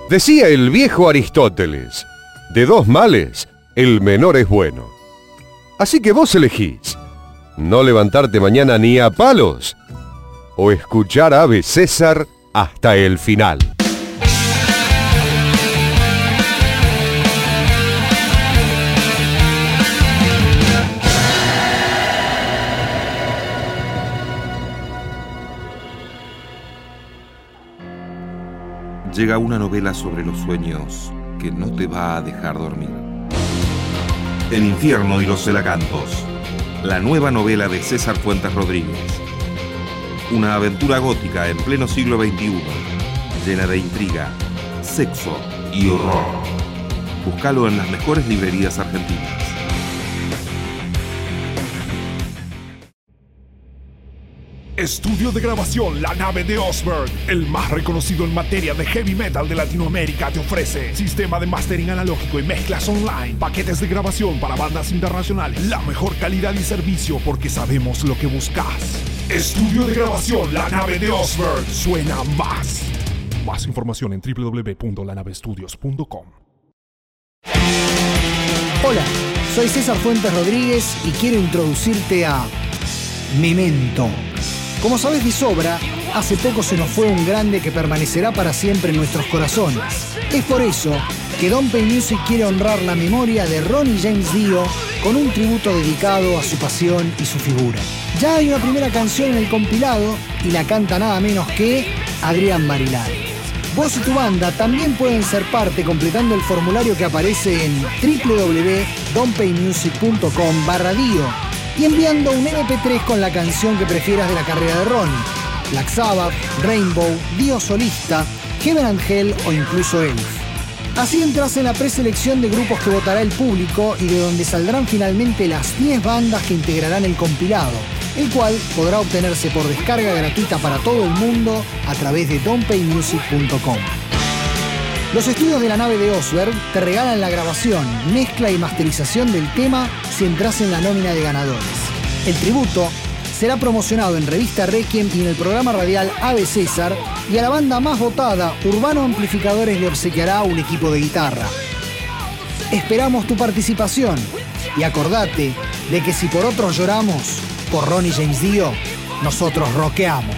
Decía el viejo Aristóteles, de dos males, el menor es bueno. Así que vos elegís, no levantarte mañana ni a palos, o escuchar a Ave César hasta el final. Llega una novela sobre los sueños que no te va a dejar dormir. El infierno y los celacantos. La nueva novela de César Fuentes Rodríguez. Una aventura gótica en pleno siglo veintiuno, llena de intriga, sexo y horror. Búscalo en las mejores librerías argentinas. Estudio de grabación La Nave de Osberg, el más reconocido en materia de heavy metal de Latinoamérica, te ofrece sistema de mastering analógico y mezclas online, paquetes de grabación para bandas internacionales, la mejor calidad y servicio porque sabemos lo que buscas. Estudio de grabación La Nave de Osberg, suena más. Más información en w w w punto la nave estudios punto com. Hola, soy César Fuentes Rodríguez y quiero introducirte a Memento. Como sabes de sobra, hace poco se nos fue un grande que permanecerá para siempre en nuestros corazones. Es por eso que Don Pay Music quiere honrar la memoria de Ronnie James Dio con un tributo dedicado a su pasión y su figura. Ya hay una primera canción en el compilado y la canta nada menos que Adrián Marilari. Vos y tu banda también pueden ser parte completando el formulario que aparece en w w w punto don pay music punto com barra dio y enviando un eme pe tres con la canción que prefieras de la carrera de Ronnie. Black Sabbath, Rainbow, Dio solista, Heaven and Hell o incluso Elf. Así entras en la preselección de grupos que votará el público y de donde saldrán finalmente las diez bandas que integrarán el compilado, el cual podrá obtenerse por descarga gratuita para todo el mundo a través de don pay music punto com. Los estudios de la Nave de Osberg te regalan la grabación, mezcla y masterización del tema si entras en la nómina de ganadores. El tributo será promocionado en Revista Requiem y en el programa radial Ave César, y a la banda más votada, Urbano Amplificadores, le obsequiará un equipo de guitarra. Esperamos tu participación y acordate de que si por otros lloramos, por Ronnie James Dio, nosotros rockeamos.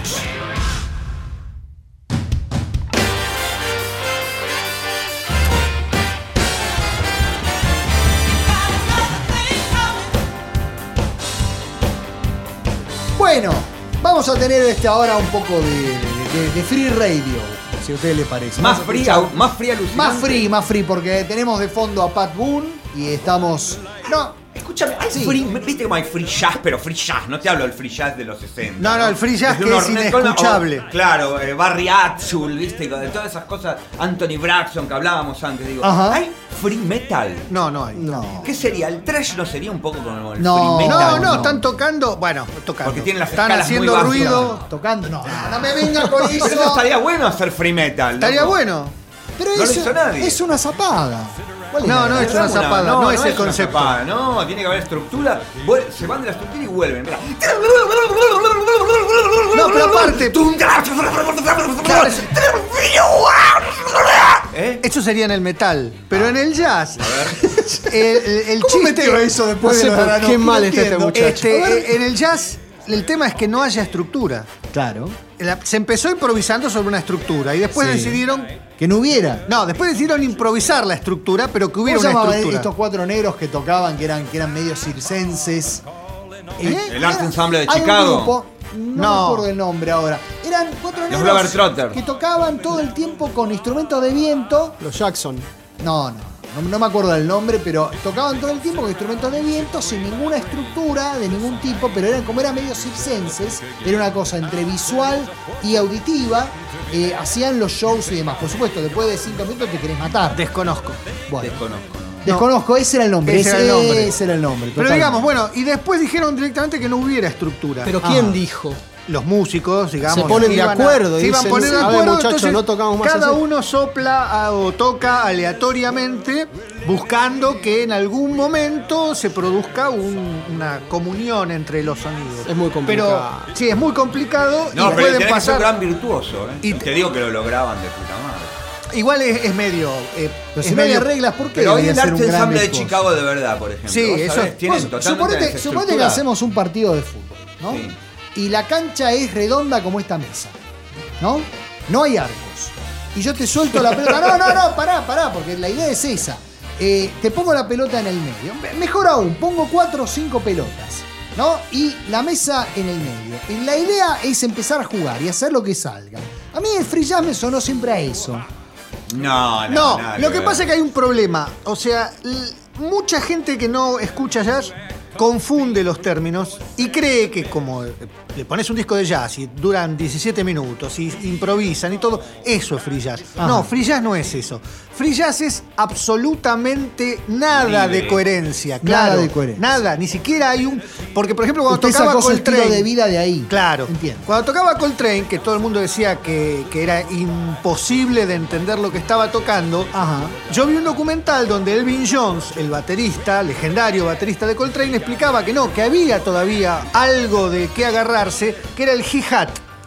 Bueno, vamos a tener este ahora un poco de, de, de free radio, si a usted le parece. Más free, más free alucinante. Más free, más free, porque tenemos de fondo a Pat Boone y estamos... No, escúchame, hay sí. free, viste como hay free jazz, pero free jazz, no te hablo del free jazz de los sesenta. No, no, el free jazz Desde que unos es Ornette inescuchable. Coleman, o, claro, eh, Barry Atsul, viste, de todas esas cosas, Anthony Braxton que hablábamos antes, digo. Ajá. ¿Hay free metal? No, no hay. no. ¿Qué sería? ¿El trash no sería un poco como el No. free No, metal? no, están tocando, bueno, tocando. Porque tienen las están escalas haciendo muy bajas. ruido. Tocando, no, no me venga con eso. Pero eso estaría bueno hacer free metal. Estaría loco. bueno. Pero No lo eso hizo nadie. es una zapada. ¿Cuál es No, la no gracia? es una zapada, no es el una concepto. zapada, no, tiene que haber estructura. Vuel- Se van de la estructura y vuelven. Mirá. No, pero aparte, ¿Eh? eso sería en el metal, pero en el jazz. A ver. El, el, el ¿Cómo chiste metió eso después No de sé los por Arano? qué No mal está este entiendo. muchacho. Este, A ver. eh, en el jazz, el tema es que no haya estructura. Claro. La- se empezó improvisando sobre una estructura y después Sí. decidieron. Que no hubiera. No, después decidieron improvisar la estructura, pero que hubiera ¿Cómo se una llamaban estructura. estos cuatro negros que tocaban, que eran, que eran medio circenses? ¿Eh? El Art Ensemble de Hay un Chicago. grupo, no, No. me acuerdo el nombre ahora. Eran cuatro negros Globetrotters. que tocaban todo el tiempo con instrumentos de viento. Los Jackson. No, no, no, no me acuerdo del nombre, pero tocaban todo el tiempo con instrumentos de viento, sin ninguna estructura de ningún tipo, pero eran como eran medio circenses, era una cosa entre visual y auditiva. Eh, hacían los shows y demás. Por supuesto, después de cinco minutos te querés matar. Desconozco. Bueno, Desconozco. desconozco, ese era el nombre. Ese era el nombre. ese era el nombre. Pero totalmente. digamos, bueno, y después dijeron directamente que no hubiera estructura. Pero ¿quién Ah. dijo? Los músicos, digamos, Se ponen de iban a- acuerdo, se iban a dicen, poner de a ver, acuerdo, muchachos, entonces no tocamos más cada así. uno sopla a- o toca aleatoriamente buscando que en algún momento se produzca un- una comunión entre los sonidos. Es muy complicado. Pero sí, es muy complicado No, y pero pueden tenés que ser pasar. un gran virtuoso, ¿eh? Y Y te- te digo que lo lograban de puta madre. Igual es, es medio. Eh, Pero es si no hay medio- reglas, ¿por qué? Pero hoy debería el ser Arte un gran Ensamble de Big Boss? Chicago de verdad, por ejemplo. Sí, ¿Vos eso sabés? es- Tienen Vos, totalmente suponete, esa suponete que estructura. hacemos un partido de fútbol, ¿no? Sí. Y la cancha es redonda como esta mesa, ¿no? No hay arcos. Y yo te suelto la pelota. No, no, no, pará, pará, porque la idea es esa. Eh, te pongo la pelota en el medio. Me- Mejor aún, pongo cuatro o cinco pelotas, ¿no? Y la mesa en el medio. Y la idea es empezar a jugar y hacer lo que salga. A mí el free jazz me sonó siempre a eso. No, no, No, nada lo que ver. pasa es que hay un problema. O sea, l- mucha gente que no escucha jazz confunde los términos y cree que como eh, le pones un disco de jazz y duran diecisiete minutos y improvisan y todo, eso es free jazz. Ajá. No, free jazz no es eso. Free jazz es absolutamente nada Libre. de coherencia. Nada Claro, de coherencia. Nada, ni siquiera hay un... Porque, por ejemplo, cuando Usted tocaba sacó su estilo Coltrane... de vida de ahí. Claro. Entiendo. Cuando tocaba Coltrane, que todo el mundo decía que, que era imposible de entender lo que estaba tocando, Ajá. yo vi un documental donde Elvin Jones, el baterista, legendario baterista de Coltrane, explicaba que no, que había todavía algo de qué agarrarse, que era el hi-hat.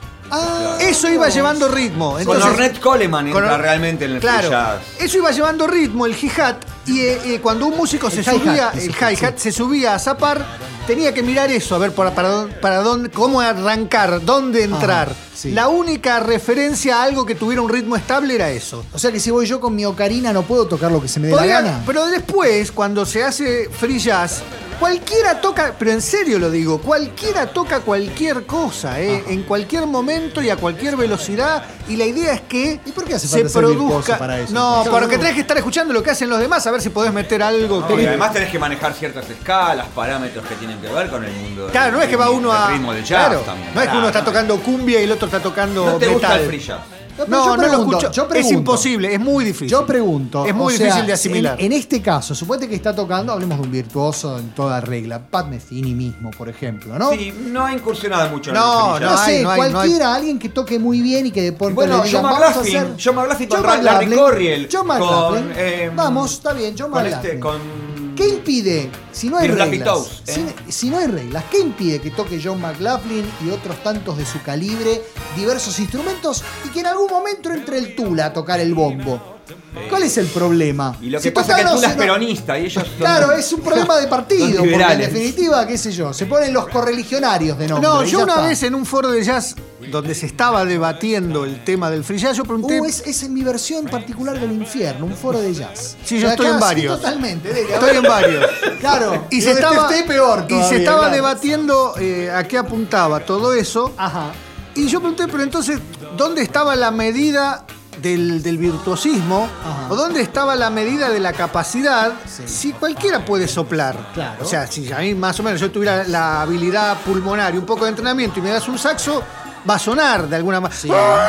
Ah, Eso iba llevando ritmo. Con Entonces, Ornette Coleman con entra Or- realmente en el Claro, free jazz. eso iba llevando ritmo, el hi-hat, y eh, eh, cuando un músico se El hi-hat, subía, ese el fue, hi-hat se subía a zapar, tenía que mirar eso, a ver para, para, dónde- para dónde, cómo arrancar, dónde entrar. Ajá, sí. La única referencia a algo que tuviera un ritmo estable era eso. O sea que si voy yo con mi ocarina no puedo tocar lo que se me dé Podía- la gana. Pero después, cuando se hace free jazz, cualquiera toca, pero en serio lo digo, cualquiera toca cualquier cosa, ¿eh? En cualquier momento y a cualquier velocidad. Y la idea es que ¿Y por qué hace se falta ser virtuoso produzca. para eso? No, Claro, porque no. tenés que estar escuchando lo que hacen los demás, a ver si podés meter algo. No, que- y además tenés que manejar ciertas escalas, parámetros que tienen que ver con el mundo. Claro, no es que va uno del a. ritmo del jazz Claro, también. no es que uno Claro, está no. tocando cumbia y el otro está tocando ¿No te metal. gusta el free jazz? pero No, yo no lo pregunto, escucho. yo Es pregunto. imposible, es muy difícil. Yo pregunto. Es muy o sea, difícil de asimilar. En, en este caso, suponete que está tocando, hablemos de un virtuoso en toda regla. Pat Metheny mismo, por ejemplo, ¿no? Sí, no ha incursionado mucho en No, el free No, jazz. no sé, hay, no hay, no hay. cualquiera, alguien que toque muy bien y que de pronto Bueno, le digan, John vamos a McLaughlin, hacer- John McLaughlin con John Ra- Larry McLaughlin, Coryell, John con, McLaughlin. eh, Vamos, está bien, John con McLaughlin. este, con... ¿Qué impide, si no hay Bill reglas, Rapitoes, si, ¿eh? si no hay reglas, qué impide que toque John McLaughlin y otros tantos de su calibre diversos instrumentos y que en algún momento entre el Tula a tocar el bombo? ¿Cuál es el problema? Y lo que Si pasa es que total el no Tula se- es peronista y ellos son- Claro, es un problema de partido, Son porque en liberales. definitiva, qué sé yo, se ponen los correligionarios de nombre. No, y yo ya una está. vez en un foro de jazz donde se estaba debatiendo el tema del free jazz, yo pregunté. Uh, es, es en mi versión particular del infierno, un foro de jazz. Sí, yo Y estoy acá en sí, varios. totalmente. Dele, a Estoy ver. en varios. Claro, Y lo se estaba, detesté peor y todavía, se estaba claro. debatiendo eh, a qué apuntaba todo eso. Ajá. Y yo pregunté, pero entonces, ¿dónde estaba la medida del, del virtuosismo? Ajá. ¿O dónde estaba la medida de la capacidad? Sí. Si cualquiera puede soplar. Claro. O sea, si a mí más o menos yo tuviera la habilidad pulmonar y un poco de entrenamiento y me das un saxo, va a sonar de alguna manera.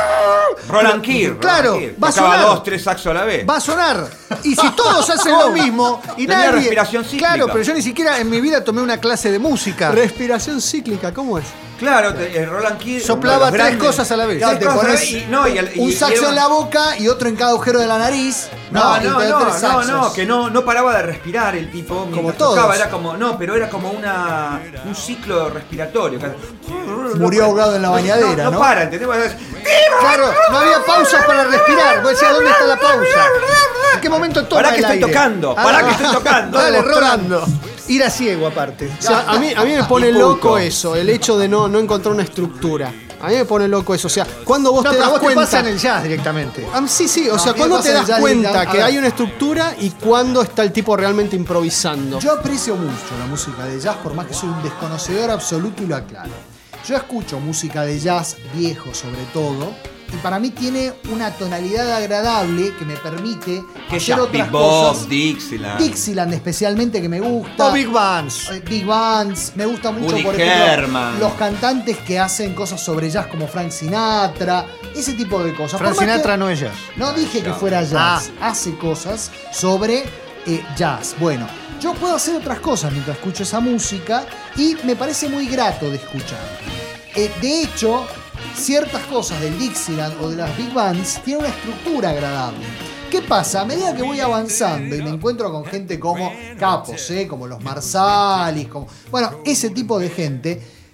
Roland Keir. Claro, Roland Keir. va a Tocaba sonar. dos, tres saxos a la vez. Va a sonar. Y si todos hacen lo mismo y Tenía nadie. respiración cíclica. Claro, pero yo ni siquiera en mi vida tomé una clase de música. Respiración cíclica, ¿cómo es? Claro, te- eh, Roland Keir. Soplaba uno de los tres grandes- cosas a la vez. Claro, Tres te cosas a la pones vez y- no, y el- y- un y saxo era- en la boca y otro en cada agujero de la nariz. No, y no, te- no, tres no, saxos. no, que no, no paraba de respirar el tipo. Como mientras todos. tocaba, era como, no, pero era como una, un ciclo respiratorio. Murió ahogado en la bañadera, No, ¿no? no para, ¿entendés? Claro, no había pausas para respirar. Vos decías, ¿dónde está la pausa? ¿En qué momento toma Pará que el estoy aire? tocando, Ah, pará que estoy tocando. Dale, Demostrando. Roland. Ir a ciego aparte. O sea, a mí, a mí me pone Y punto. loco eso, el hecho de no, no encontrar una estructura. A mí me pone loco eso. O sea, cuando vos No, te pero das vos te cuenta. pasa en el jazz directamente. Ah, sí, sí, o No, sea, a mí me cuando pasa te en el das jazz cuenta directamente. que A ver. hay una estructura y cuando está el tipo realmente improvisando. Yo aprecio mucho la música de jazz, por más que soy un desconocedor absoluto y lo aclaro. Yo escucho música de jazz viejo sobre todo, y para mí tiene una tonalidad agradable que me permite Que hacer ya, otras Big Bob, cosas. Dixieland. Dixieland especialmente que me gusta. O Big Bands. Eh, Big Bands, me gusta mucho Woody por ejemplo Herman. los cantantes que hacen cosas sobre jazz como Frank Sinatra, ese tipo de cosas. Frank Por más Sinatra que- no es jazz. no dije que fuera jazz, hace cosas sobre eh, jazz. Bueno, yo puedo hacer otras cosas mientras escucho esa música y me parece muy grato de escuchar. Eh, de hecho, ciertas cosas del Dixieland o de las Big Bands tienen una estructura agradable. ¿Qué pasa? A medida que voy avanzando y me encuentro con gente como capos, ¿eh? Como los Marsalis, como, bueno, ese tipo de gente,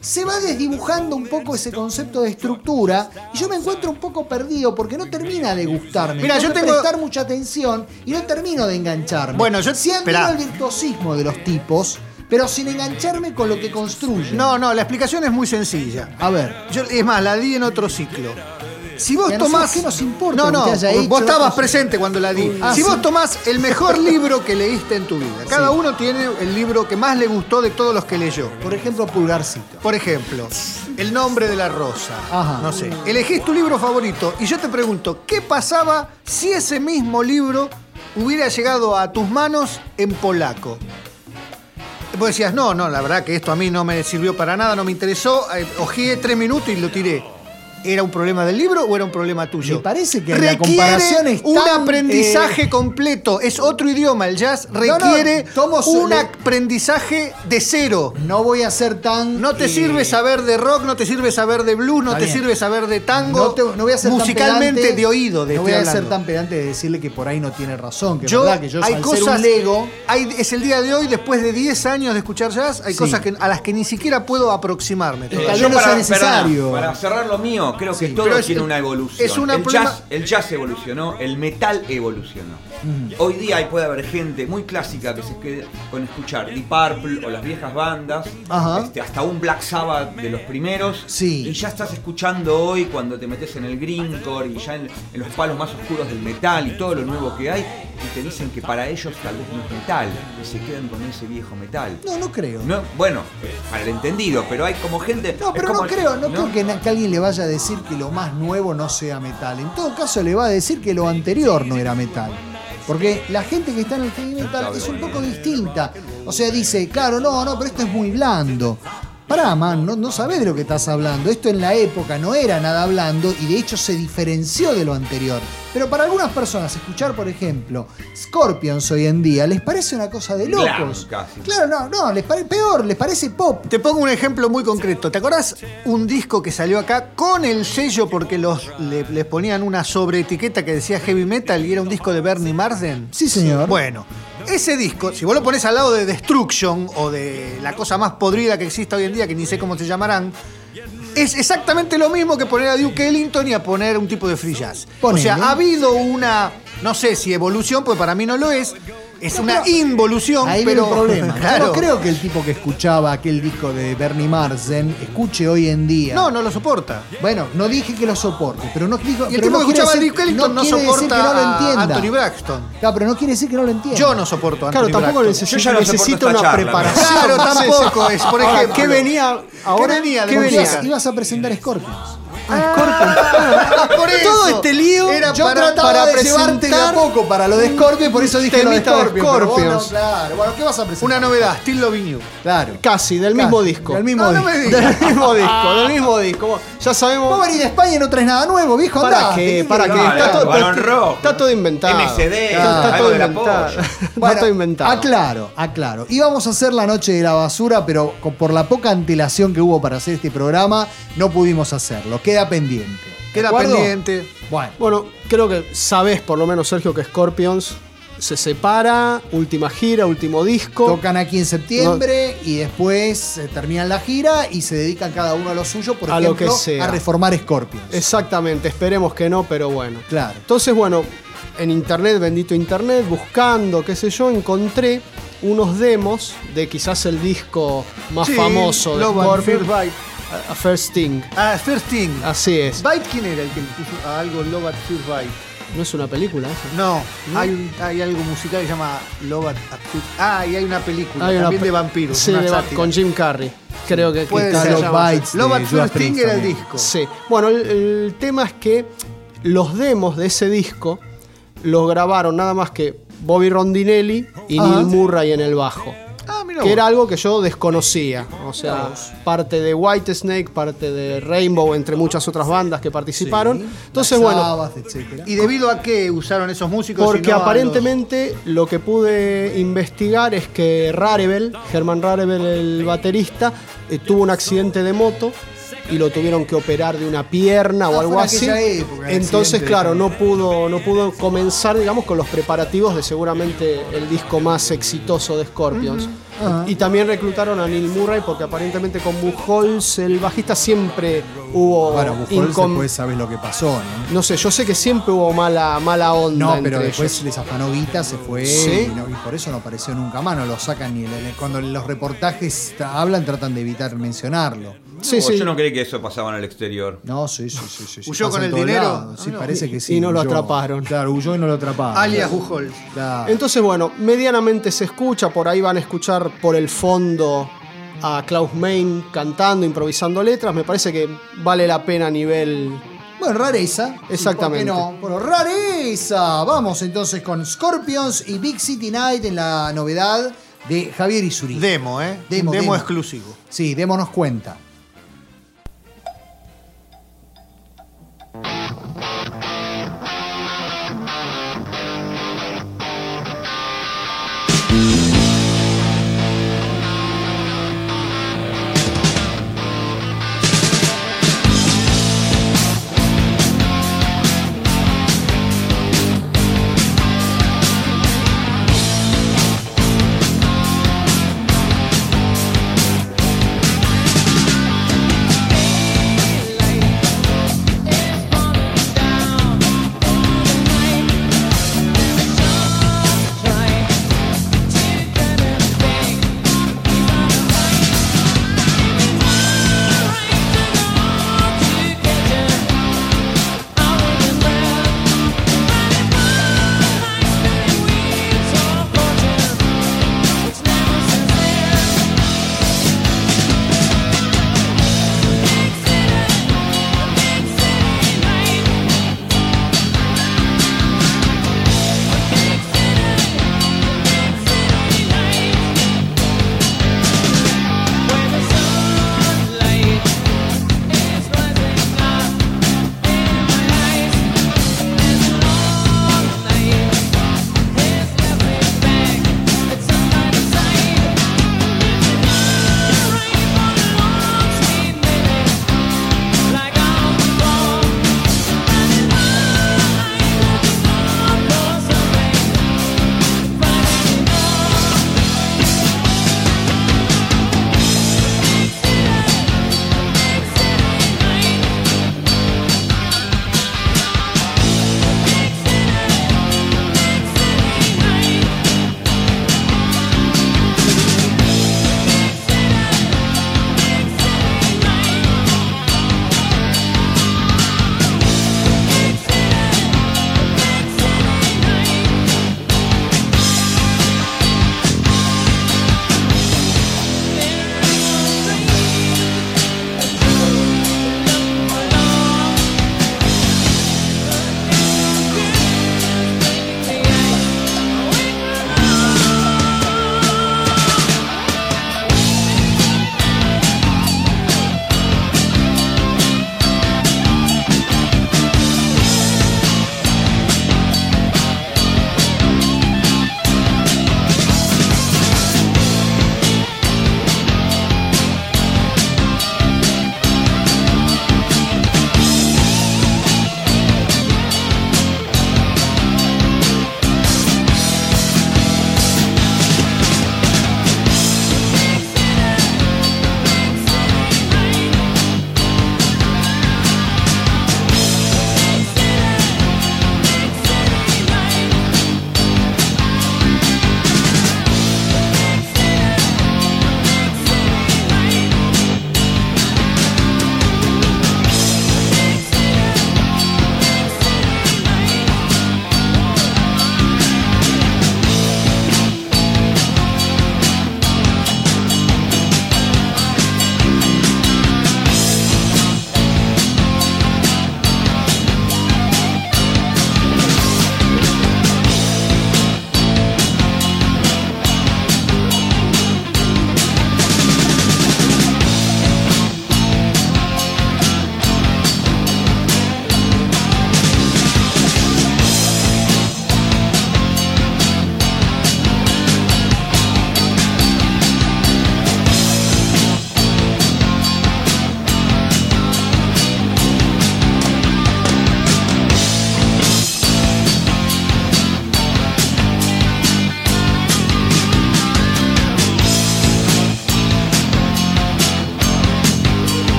se va desdibujando un poco ese concepto de estructura y yo me encuentro un poco perdido porque no termina de gustarme. Mira, tengo yo que tengo- prestar mucha atención y no termino de engancharme. Bueno, yo- sí admiro esperá. el virtuosismo de los tipos, pero sin engancharme con lo que construyen. No, no, la explicación es muy sencilla. A ver. Yo, es más, la di en otro ciclo. Si vos Y a nosotros, tomás. ¿qué nos importa No, lo no, que haya hecho vos estabas otros? presente cuando la di. Ah, si sí. vos tomás el mejor libro que leíste en tu vida, cada Sí. uno tiene el libro que más le gustó de todos los que leyó. Por ejemplo, Pulgarcito. Por ejemplo, El nombre de la rosa. Ajá. No sé. Elegís tu libro favorito y yo te pregunto, ¿qué pasaba si ese mismo libro hubiera llegado a tus manos en polaco? Vos decías, no, no, la verdad que esto a mí no me sirvió para nada, no me interesó, eh, ojeé tres minutos y lo tiré. ¿Era un problema del libro o era un problema tuyo? Me parece que la Requiere comparación es un tan, aprendizaje eh, completo. Es otro idioma. El jazz no, requiere tomo su- un le- aprendizaje de cero. No voy a ser tan... No te eh, sirve saber de rock, no te sirve saber de blues, no Está te bien. sirve saber de tango. No, te- no voy a ser musicalmente tan pedante, de oído. De no voy estoy a ser hablando. tan pedante de decirle que por ahí no tiene razón. Que es Yo, verdad que yo hay al cosas, ser un Lego... hay- es el día de hoy, después de diez años de escuchar jazz, hay Sí. cosas que, a las que ni siquiera puedo aproximarme. Tal todavía. vez Yo no para, sea necesario. perdona, para cerrar lo mío, creo que Sí, todo pero es- tiene una evolución. es una el, problema- jazz, el jazz evolucionó, el metal evolucionó. Hoy día ahí puede haber gente muy clásica que se quede con escuchar Deep Purple o las viejas bandas, Ajá. este, hasta un Black Sabbath de los primeros. Sí. Y ya estás escuchando hoy cuando te metes en el grindcore y ya en, en los palos más oscuros del metal y todo lo nuevo que hay. Y te dicen que para ellos tal vez no es metal, y se quedan con ese viejo metal. No, no creo. No, bueno, para el entendido, pero hay como gente. No, es pero como no el- creo, no, creo que, na- que alguien le vaya a decir que lo más nuevo no sea metal. En todo caso le va a decir que lo anterior no era metal. Porque la gente que está en el heavy metal es un poco distinta. O sea, dice, claro, no, no, pero esto es muy blando. Pará, man, no, no sabés de lo que estás hablando. Esto en la época no era nada blando y de hecho se diferenció de lo anterior. Pero para algunas personas, escuchar, por ejemplo, Scorpions hoy en día, les parece una cosa de locos. Glam, casi. Claro, no, no, les pare- peor, les parece pop. Te pongo un ejemplo muy concreto. ¿Te acordás un disco que salió acá con el sello porque los le- les ponían una sobreetiqueta que decía heavy metal y era un disco de Bernie Marsden? Sí, señor. Bueno, ese disco, si vos lo pones al lado de Destruction o de la cosa más podrida que existe hoy en día, que ni sé cómo se llamarán, es exactamente lo mismo que poner a Duke Ellington y a poner un tipo de free jazz. Ponele. O sea, ha habido una, no sé si evolución, pues para mí no lo es, es No, una pero involución, Ahí viene pero el problema. claro. Yo no creo que el tipo que escuchaba aquel disco de Bernie Marsden escuche hoy en día. No, no lo soporta. Bueno, no dije que lo soporte, pero no digo. Y el pero tipo no que quiere escuchaba a decir- Duke Ellington no, quiere decir soporta que no lo a entienda. Anthony Braxton. Claro, pero no quiere decir que no lo entienda. Yo no soporto a Anthony Claro, tampoco Braxton. Yo necesita, ya no soporto necesita esta una charla, preparación. Claro, tampoco es, por Ahora, ejemplo. ¿qué venía ahora? ¿Qué venía de ¿Qué música? venía? Ibas, ibas a presentar Scorpions. Ah, por eso. Todo este lío era Yo para, trataba para de llevarte de a presentar poco para lo de Scorpions, por eso dije lo de temita de Scorpions. pero vos Scorpions. no, claro. Bueno, ¿qué vas a presentar? una novedad, Still Loving You. Claro. Casi, del Casi, mismo disco. Del mismo No, no disco. me digas. Del mismo disco, del mismo disco. Ya sabemos. Vos venís de España y no traes nada nuevo, viejo. ¿Para andá. qué? ¿Qué ¿Para qué? querés? Dale, Está todo, Balón está- Rock. está todo inventado. M S D, Está algo todo de la inventado. polla. Está todo inventado. Aclaro, aclaro. Íbamos a hacer la noche de la basura, pero con- por la poca antelación que hubo para hacer este programa, no pudimos hacerlo. Queda pendiente. ¿De Queda acuerdo? pendiente. Bueno, Bueno, creo que sabés por lo menos, Sergio, que Scorpions se separa, última gira, último disco. tocan aquí en septiembre y después eh, terminan la gira y se dedican cada uno a lo suyo, por A lo ejemplo, que sea. a reformar Scorpions. Exactamente, esperemos que no, pero bueno. Claro. Entonces, bueno, en internet, bendito internet, buscando, qué sé yo, encontré unos demos de quizás el disco más Sí, famoso de Love and Scorpions, Fear Bite. A First Thing. Ah, First Thing. Así es. Bite, ¿quién era el que le puso a algo Love at Fear Bite? ¿No es una película esa? No, hay, un, hay algo musical que se llama Love at Fear. Ah, y hay una película Hay una también pe- de vampiros. Sí, una de va- sátira. con Jim Carrey. Creo que, que Puede está- ser. Los se llama- Bites Love de at Judas First Thing Priest era el también. disco. Sí. Bueno, el, el tema es que los demos de ese disco los grabaron nada más que Bobby Rondinelli y Ajá. Neil Murray en el bajo. Ah, mira. Que era algo que yo desconocía. O sea, parte de Whitesnake, parte de Rainbow, entre muchas otras bandas que participaron. Sí, Entonces, Black bueno, Sabbath, etcétera. ¿Y debido a qué usaron esos músicos? porque y no a aparentemente lo que pude investigar es que Rarebel, Herman Rarebel, el baterista, eh, tuvo un accidente de moto y lo tuvieron que operar de una pierna o Ah, algo fue en así. aquella época, el Entonces, accidente. claro, no pudo, no pudo comenzar, digamos, con los preparativos de seguramente el disco más exitoso de Scorpions. Ajá. Y también reclutaron a Neil Murray porque aparentemente con Buchholz, el bajista, siempre hubo Bueno, Buchholz incom- después sabes lo que pasó, ¿no? No sé, yo sé que siempre hubo mala, mala onda No, entre pero después ellos. les afanó guita, se fue ¿Sí? y, no- y por eso no apareció nunca más, no lo sacan ni el- cuando los reportajes tra- hablan tratan de evitar mencionarlo. Sí, No, sí. Yo no creí que eso pasaba en el exterior. No, sí, sí, sí, sí. sí, ¿Huyó pasa con en el todos dinero? lados. Sí, Ah, no. parece que sí. Y no lo huyó. atraparon. Claro, huyó y no lo atraparon. Alias Buchholz. Claro. Entonces, bueno, medianamente se escucha, por ahí van a escuchar por el fondo a Klaus Meine cantando, improvisando letras. Me parece que vale la pena a nivel... Bueno, rareza. Exactamente. ¿Por qué no? Bueno, rareza. Vamos entonces con Scorpions y Big City Night en la novedad de Javier Isuri. Demo, ¿eh? Demo, Un demo demo. exclusivo. Sí, démonos cuenta. Thank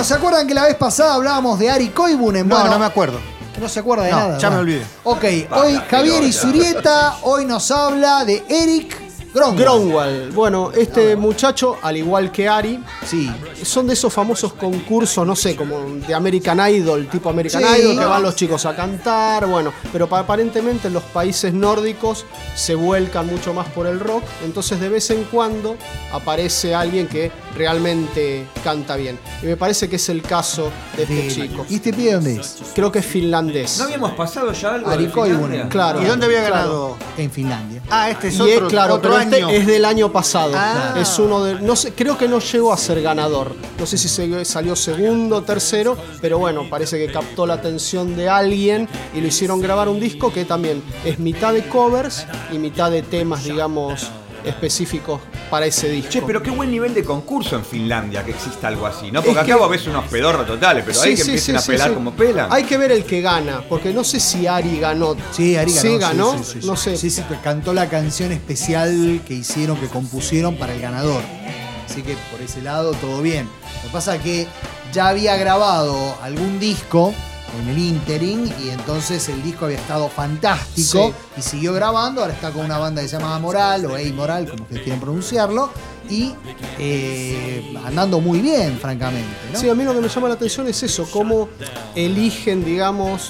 ¿se acuerdan que la vez pasada hablábamos de Ari Koivunen? No, Bueno, no me acuerdo. no se acuerda de No, nada. ya me Bueno. olvidé. Ok, hoy Javier Isurieta hoy nos habla de Eric Gronwald. Gronwald. Bueno, este muchacho, al igual que Ari, Sí. son de esos famosos concursos, no sé, como de American Idol, tipo American Sí, Idol, que no. van los chicos a cantar, bueno, pero pa- aparentemente en los países nórdicos se vuelcan mucho más por el rock, entonces de vez en cuando aparece alguien que realmente canta bien. Y me parece que es el caso de este De- chico. ¿Y este pibe dónde es? Creo que es finlandés. ¿No habíamos pasado ya algo Ari de Finlandia? Koivunen. Claro. ¿Y dónde había Claro. ganado? En Finlandia. Ah, este es Y otro, es, claro, otro pero este año. es del año pasado. Ah. Es uno de. No sé, creo que no llegó a ser ganador. No sé si se- salió segundo, tercero, pero bueno, parece que captó la atención de alguien y lo hicieron grabar un disco que también es mitad de covers y mitad de temas, digamos, específicos para ese disco. Che, pero qué buen nivel de concurso en Finlandia que exista algo así, ¿no? Porque Es acá que- vos ves unos pedorros totales, pero Sí, hay que sí, empiecen sí, a sí, pelar sí. como pelan. Hay que ver el que gana, porque no sé si Ari ganó. Sí, Ari ganó. Sí, ganó. sí, sí, sí. No sé. Sí, sí, que cantó la canción especial que hicieron, que compusieron para el ganador. Así que por ese lado todo bien. Lo que pasa es que ya había grabado algún disco en el interim y entonces el disco había estado fantástico y siguió grabando. Ahora está con una banda que se llama Moral o Ey Moral, como ustedes quieren pronunciarlo, y eh, andando muy bien, francamente, ¿no? Sí, a mí lo que me llama la atención es eso, cómo eligen, digamos,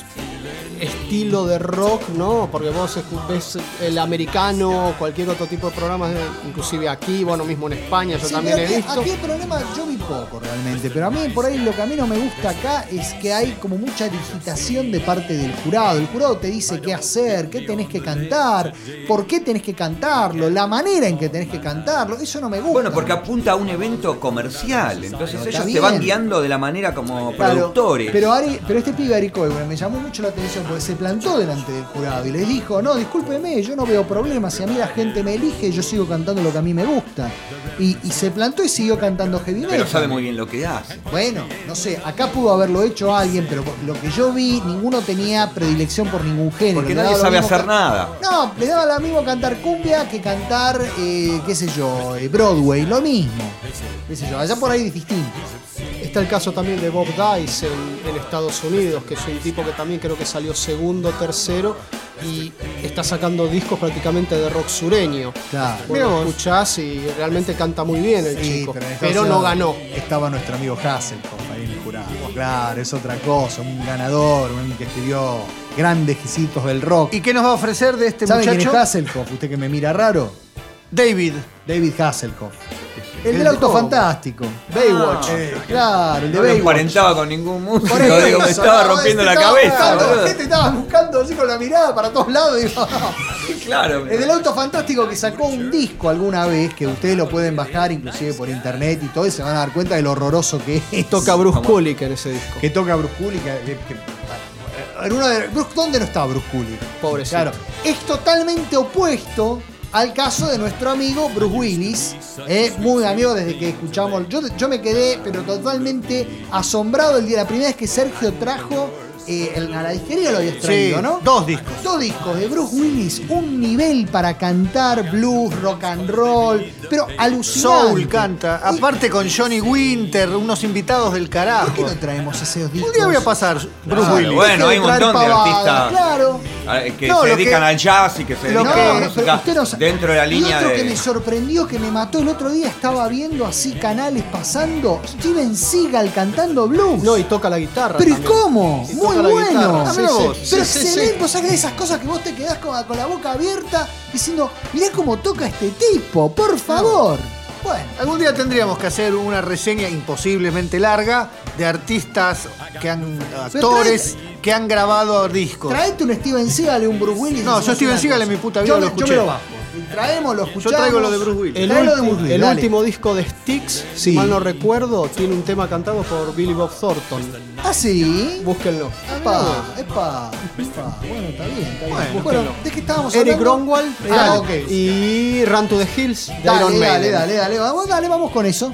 estilo de rock, ¿no? Porque vos escu- ves el americano, cualquier otro tipo de programas, eh, inclusive aquí, bueno, mismo en España, yo Sí, también pero he aquí- visto. Aquí el problema, yo vi poco realmente, pero a mí por ahí lo que a mí no me gusta acá es que hay como mucha digitación de parte del jurado. El jurado te dice qué hacer, qué tenés que cantar, por qué tenés que cantarlo, la manera en que tenés que cantarlo. Eso no me gusta. Bueno, porque apunta a un evento comercial, entonces Pero ellos está te van bien. guiando de la manera como Claro, productores. Pero, Ari, pero este pibe Ari Koivunen me llamó mucho la atención porque se plantó delante del jurado y les dijo, no, discúlpeme, yo no veo problemas, si a mí la gente me elige, yo sigo cantando lo que a mí me gusta. Y, y se plantó y siguió cantando heavy metal. Pero sabe muy bien lo que hace. Bueno, no sé, acá pudo haberlo hecho alguien, pero lo que yo vi, ninguno tenía predilección por ningún género. Porque Le nadie daba lo sabe mismo hacer ca- nada. No, le daba lo mismo cantar cumbia que cantar, eh, qué sé yo, eh, Broadway, lo mismo. Qué sé yo, allá por ahí es distinto. Está el caso también de Bob Dice en, en Estados Unidos, que es un tipo que también creo que salió segundo, tercero y está sacando discos prácticamente de rock sureño. Claro. Vos lo escuchás y realmente canta muy bien el Sí, chico, en Estados pero no Unidos ganó. Estaba nuestro amigo Hasselhoff ahí en el jurado. Claro, es otra cosa, un ganador, un que escribió grandes éxitos del rock. ¿Y qué nos va a ofrecer de este ¿Sabe quién es muchacho? Hasselhoff? Usted que me mira raro. David. David Hasselhoff. El, ¿El del de auto cómo? fantástico. Baywatch. Eh, claro, el de No lo Baywatch. emparentaba con ningún músico, Por eso, digo, me estaba no, rompiendo este la estaba cabeza, buscando, boludo. la gente estaba buscando así con la mirada para todos lados. Digo, Claro. el del auto fantástico que sacó un disco alguna vez, que ustedes lo pueden bajar inclusive por internet y todo, y se van a dar cuenta de lo horroroso que es. Toca Bruce Kulick en ese disco. Que toca Bruce Kulick. Que, que- que- bueno, en uno de, Bruce- ¿dónde no está Bruce Kulick? Pobrecito. Claro. Es totalmente opuesto al caso de nuestro amigo Bruce Willis, eh, muy amigo desde que escuchamos. Yo, yo me quedé, pero totalmente asombrado el día, la primera vez que Sergio trajo eh, el- a la disquería lo habías traído, Sí, ¿no? dos discos. Dos discos de Bruce Willis, un nivel para cantar blues, rock and roll, pero alucinante. Soul canta. Y- Aparte con Johnny Winter, unos invitados del ¿Por qué carajo. no traemos esos discos? Un día voy a pasar Bruce Claro, Willis. bueno, hay un Traer montón de pavadas, artistas Claro. ah, que No, se lo dedican que- al jazz y que se lo dedican que- a la pero música usted no sabe. dentro de la línea y otro de... que me sorprendió, que me mató el otro día, estaba viendo así canales pasando, Steven Seagal cantando blues. No, y toca la guitarra. ¿Pero y también. cómo? Y Muy toca la bueno. guitarra. Ah, Sí, mirá sí, vos. sí, Pero sí, excelente, sí. vos sabés de esas cosas que vos te quedás con, con la boca abierta diciendo, mirá cómo toca este tipo, por favor. Bueno. Algún día tendríamos que hacer una reseña imposiblemente larga de artistas que han, actores que han grabado discos. Traete un Steven Seagal y un Bruce Willis. No, yo hacemos Steven una Seagal cosa. en mi puta vida yo, lo me- escuché. Yo me lo bajo. Traemos, lo escuchamos. Yo traigo lo de Bruce Willis. El, Trae lo de ulti- Bruce Willis, el dale. último disco de Styx, si Sí. mal no recuerdo, tiene un tema cantado por Billy Bob Thornton. Ah, sí. Búsquenlo. Epa, epa, epa. Bueno, está bien, está bien. Bueno, Bueno, búsquenlo. ¿de qué estábamos Eric hablando? Gronwald Ah, dale. ok. y Run to the Hills de Dale, Iron dale, Maiden. dale, dale, vamos, dale, vamos con eso.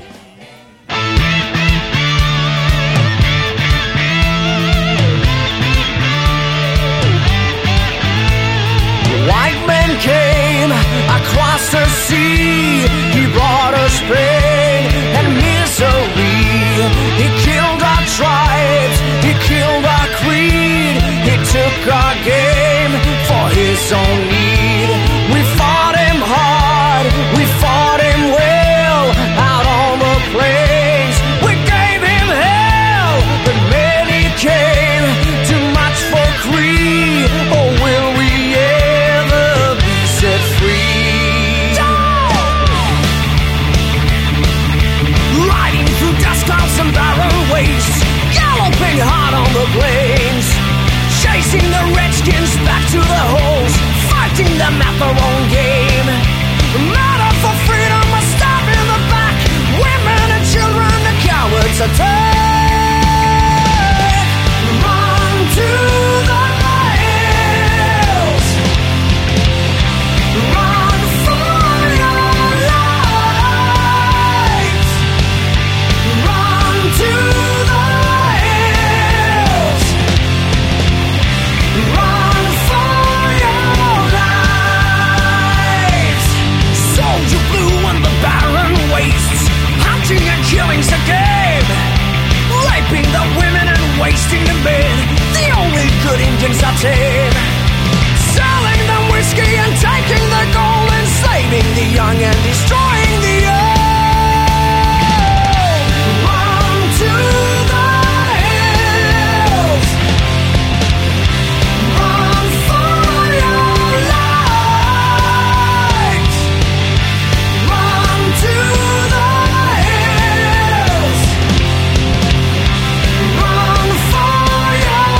White man came across the sea. He brought us pain and misery. He killed our took our game for his own need. We fought him hard, we fought him well, out on the plains. We gave him hell, but many came, too much for Cree. Oh, will we ever be set free? Riding through dust clouds and barren wastes, galloping hard on the plains, chasing the redskins back to the holes, fighting them at their own game. Matter for freedom, a stab in the back, women and children, the cowards attack. Run to the hills, run for your lives, run to the hills, run for your lives. Soldier blue on the barren wastes, hunting and killing's a game, raping the women and wasting the men, the only good Indians are tame. Selling them whiskey and taking the gold, enslaving the young and destroying the old. Run to the hills, run for your lives, run to the hills, run for your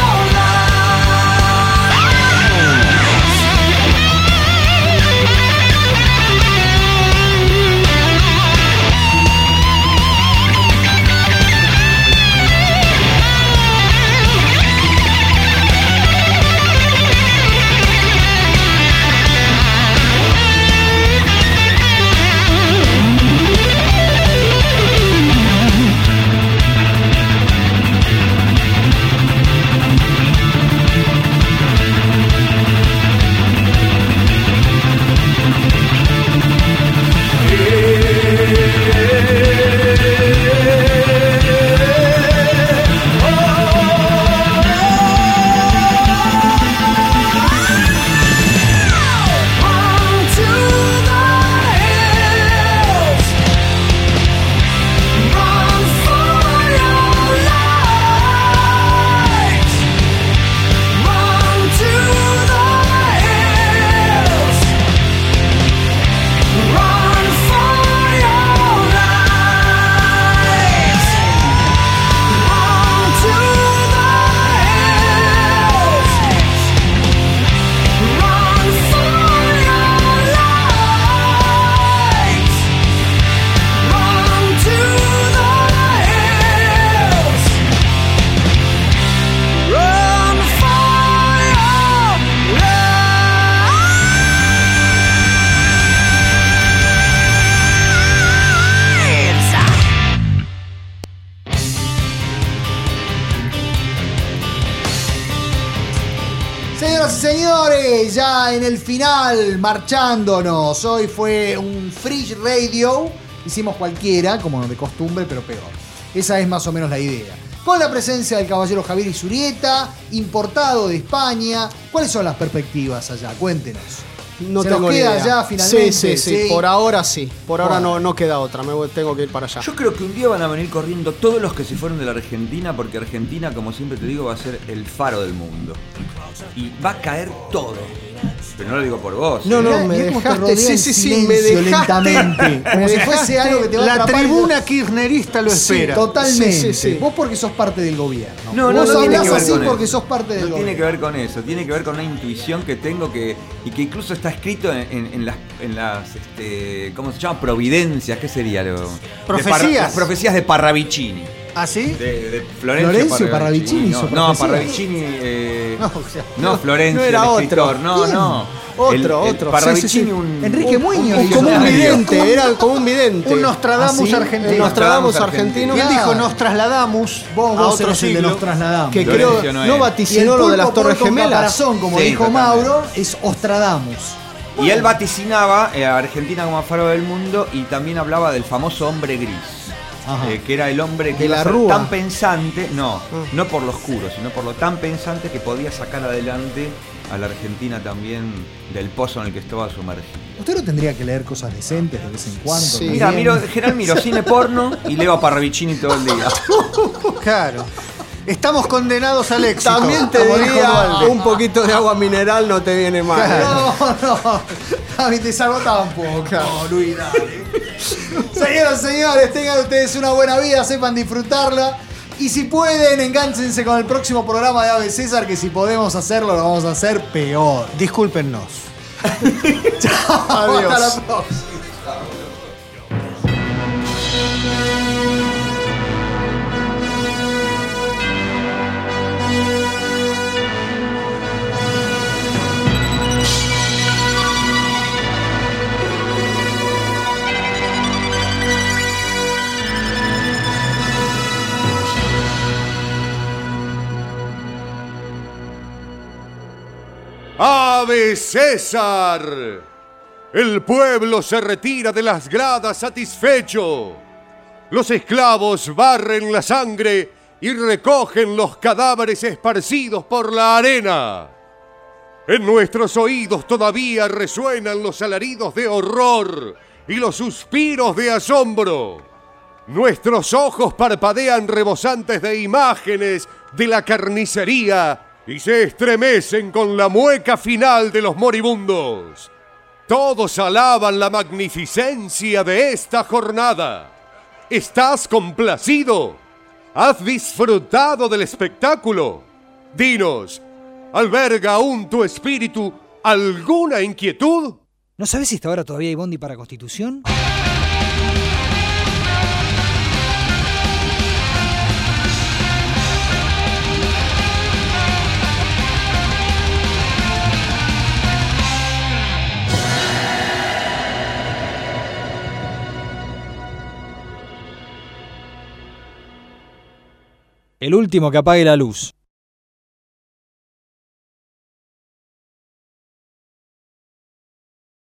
Señoras y señores, ya en el final, marchándonos. Hoy fue un Free Radio. Hicimos cualquiera, como de costumbre, pero peor. Esa es más o menos la idea. Con la presencia del caballero Javier Isurieta, importado de España. ¿Cuáles son las perspectivas allá? Cuéntenos. No ¿Se tengo nos ni queda idea. ya finalmente? Sí, sí, sí, Sí. Por ahora sí. Por ahora Bueno. no, no queda otra. Me voy- tengo que ir para allá. Yo creo que un día van a venir corriendo todos los que se fueron de la Argentina, porque Argentina, como siempre te digo, va a ser el faro del mundo. Y va a caer todo. Pero no lo digo por vos. No, ¿eh? no, Mirá, me mirá cómo te dejaste. rodea Sí, en sí, sí, me silencio dejaste. lentamente. Como me si fuese dejaste algo que te va a La atrapar. tribuna kirchnerista lo Sí, espera. totalmente. Sí, sí, sí. Vos porque sos parte del gobierno. No, no, Vos no tiene hablás que ver así con porque eso. sos parte del No gobierno. tiene que ver con eso, tiene que ver con una intuición que tengo que y que incluso está escrito en, en- en las, en las este, ¿cómo se llama? Providencias, ¿qué sería? Lo, Profecías. de Parra- las profecías de Parravicini. ¿Ah, sí? De, de Florencio, Florencio Parravicini No, hizo no, profecías. Parravicini. Eh, No, o sea, no, Florencio, no era el otro. escritor. No, ¿Quién? no. Otro, El- el otro. Parravicini, Sí, sí, sí. un. Enrique Muñoz un hizo Como un Claro. vidente, era como un vidente. Un Nostradamus ¿Ah, sí? argentino. El Nostradamus Nostradamus argentino. Y él Claro. dijo, nos trasladamos Vos, a vos otro eres el de siglo. nos trasladamos. Que Florencio creo no no es. vaticinó lo de las Torres Con Gemelas. caparazón, como Sí, dijo totalmente. Mauro, es Ostradamus. Y él vaticinaba eh, a Argentina como faro del mundo y también hablaba del famoso hombre gris. eh, que era el hombre que De iba la a ser Rúa. tan pensante, no, no por lo oscuro, sino por lo tan pensante que podía sacar adelante a la Argentina también del pozo en el que estaba sumergido. Usted no tendría que leer cosas decentes de vez en cuando. Sí. también? Mira, miro, en general miro cine porno y leo a Parravicini todo el día. Claro. Estamos condenados al éxito. También te como dijo diría, Dualde. un poquito de agua mineral no te viene mal. No, no. A mí te salvo tampoco. No, Luis, dale. Señoras y señores, tengan ustedes una buena vida, sepan disfrutarla. Y si pueden, enganchense con el próximo programa de Ave César, que si podemos hacerlo, lo vamos a hacer peor. Discúlpennos. Chao. Adiós. Hasta la próxima. ¡Ave César! El pueblo se retira de las gradas satisfecho. Los esclavos barren la sangre y recogen los cadáveres esparcidos por la arena. En nuestros oídos todavía resuenan los alaridos de horror y los suspiros de asombro. Nuestros ojos parpadean rebosantes de imágenes de la carnicería y se estremecen con la mueca final de los moribundos. Todos alaban la magnificencia de esta jornada. ¿Estás complacido? ¿Has disfrutado del espectáculo? Dinos, ¿alberga aún tu espíritu alguna inquietud? ¿No sabes si hasta ahora todavía hay bondi para Constitución? El último que apague la luz.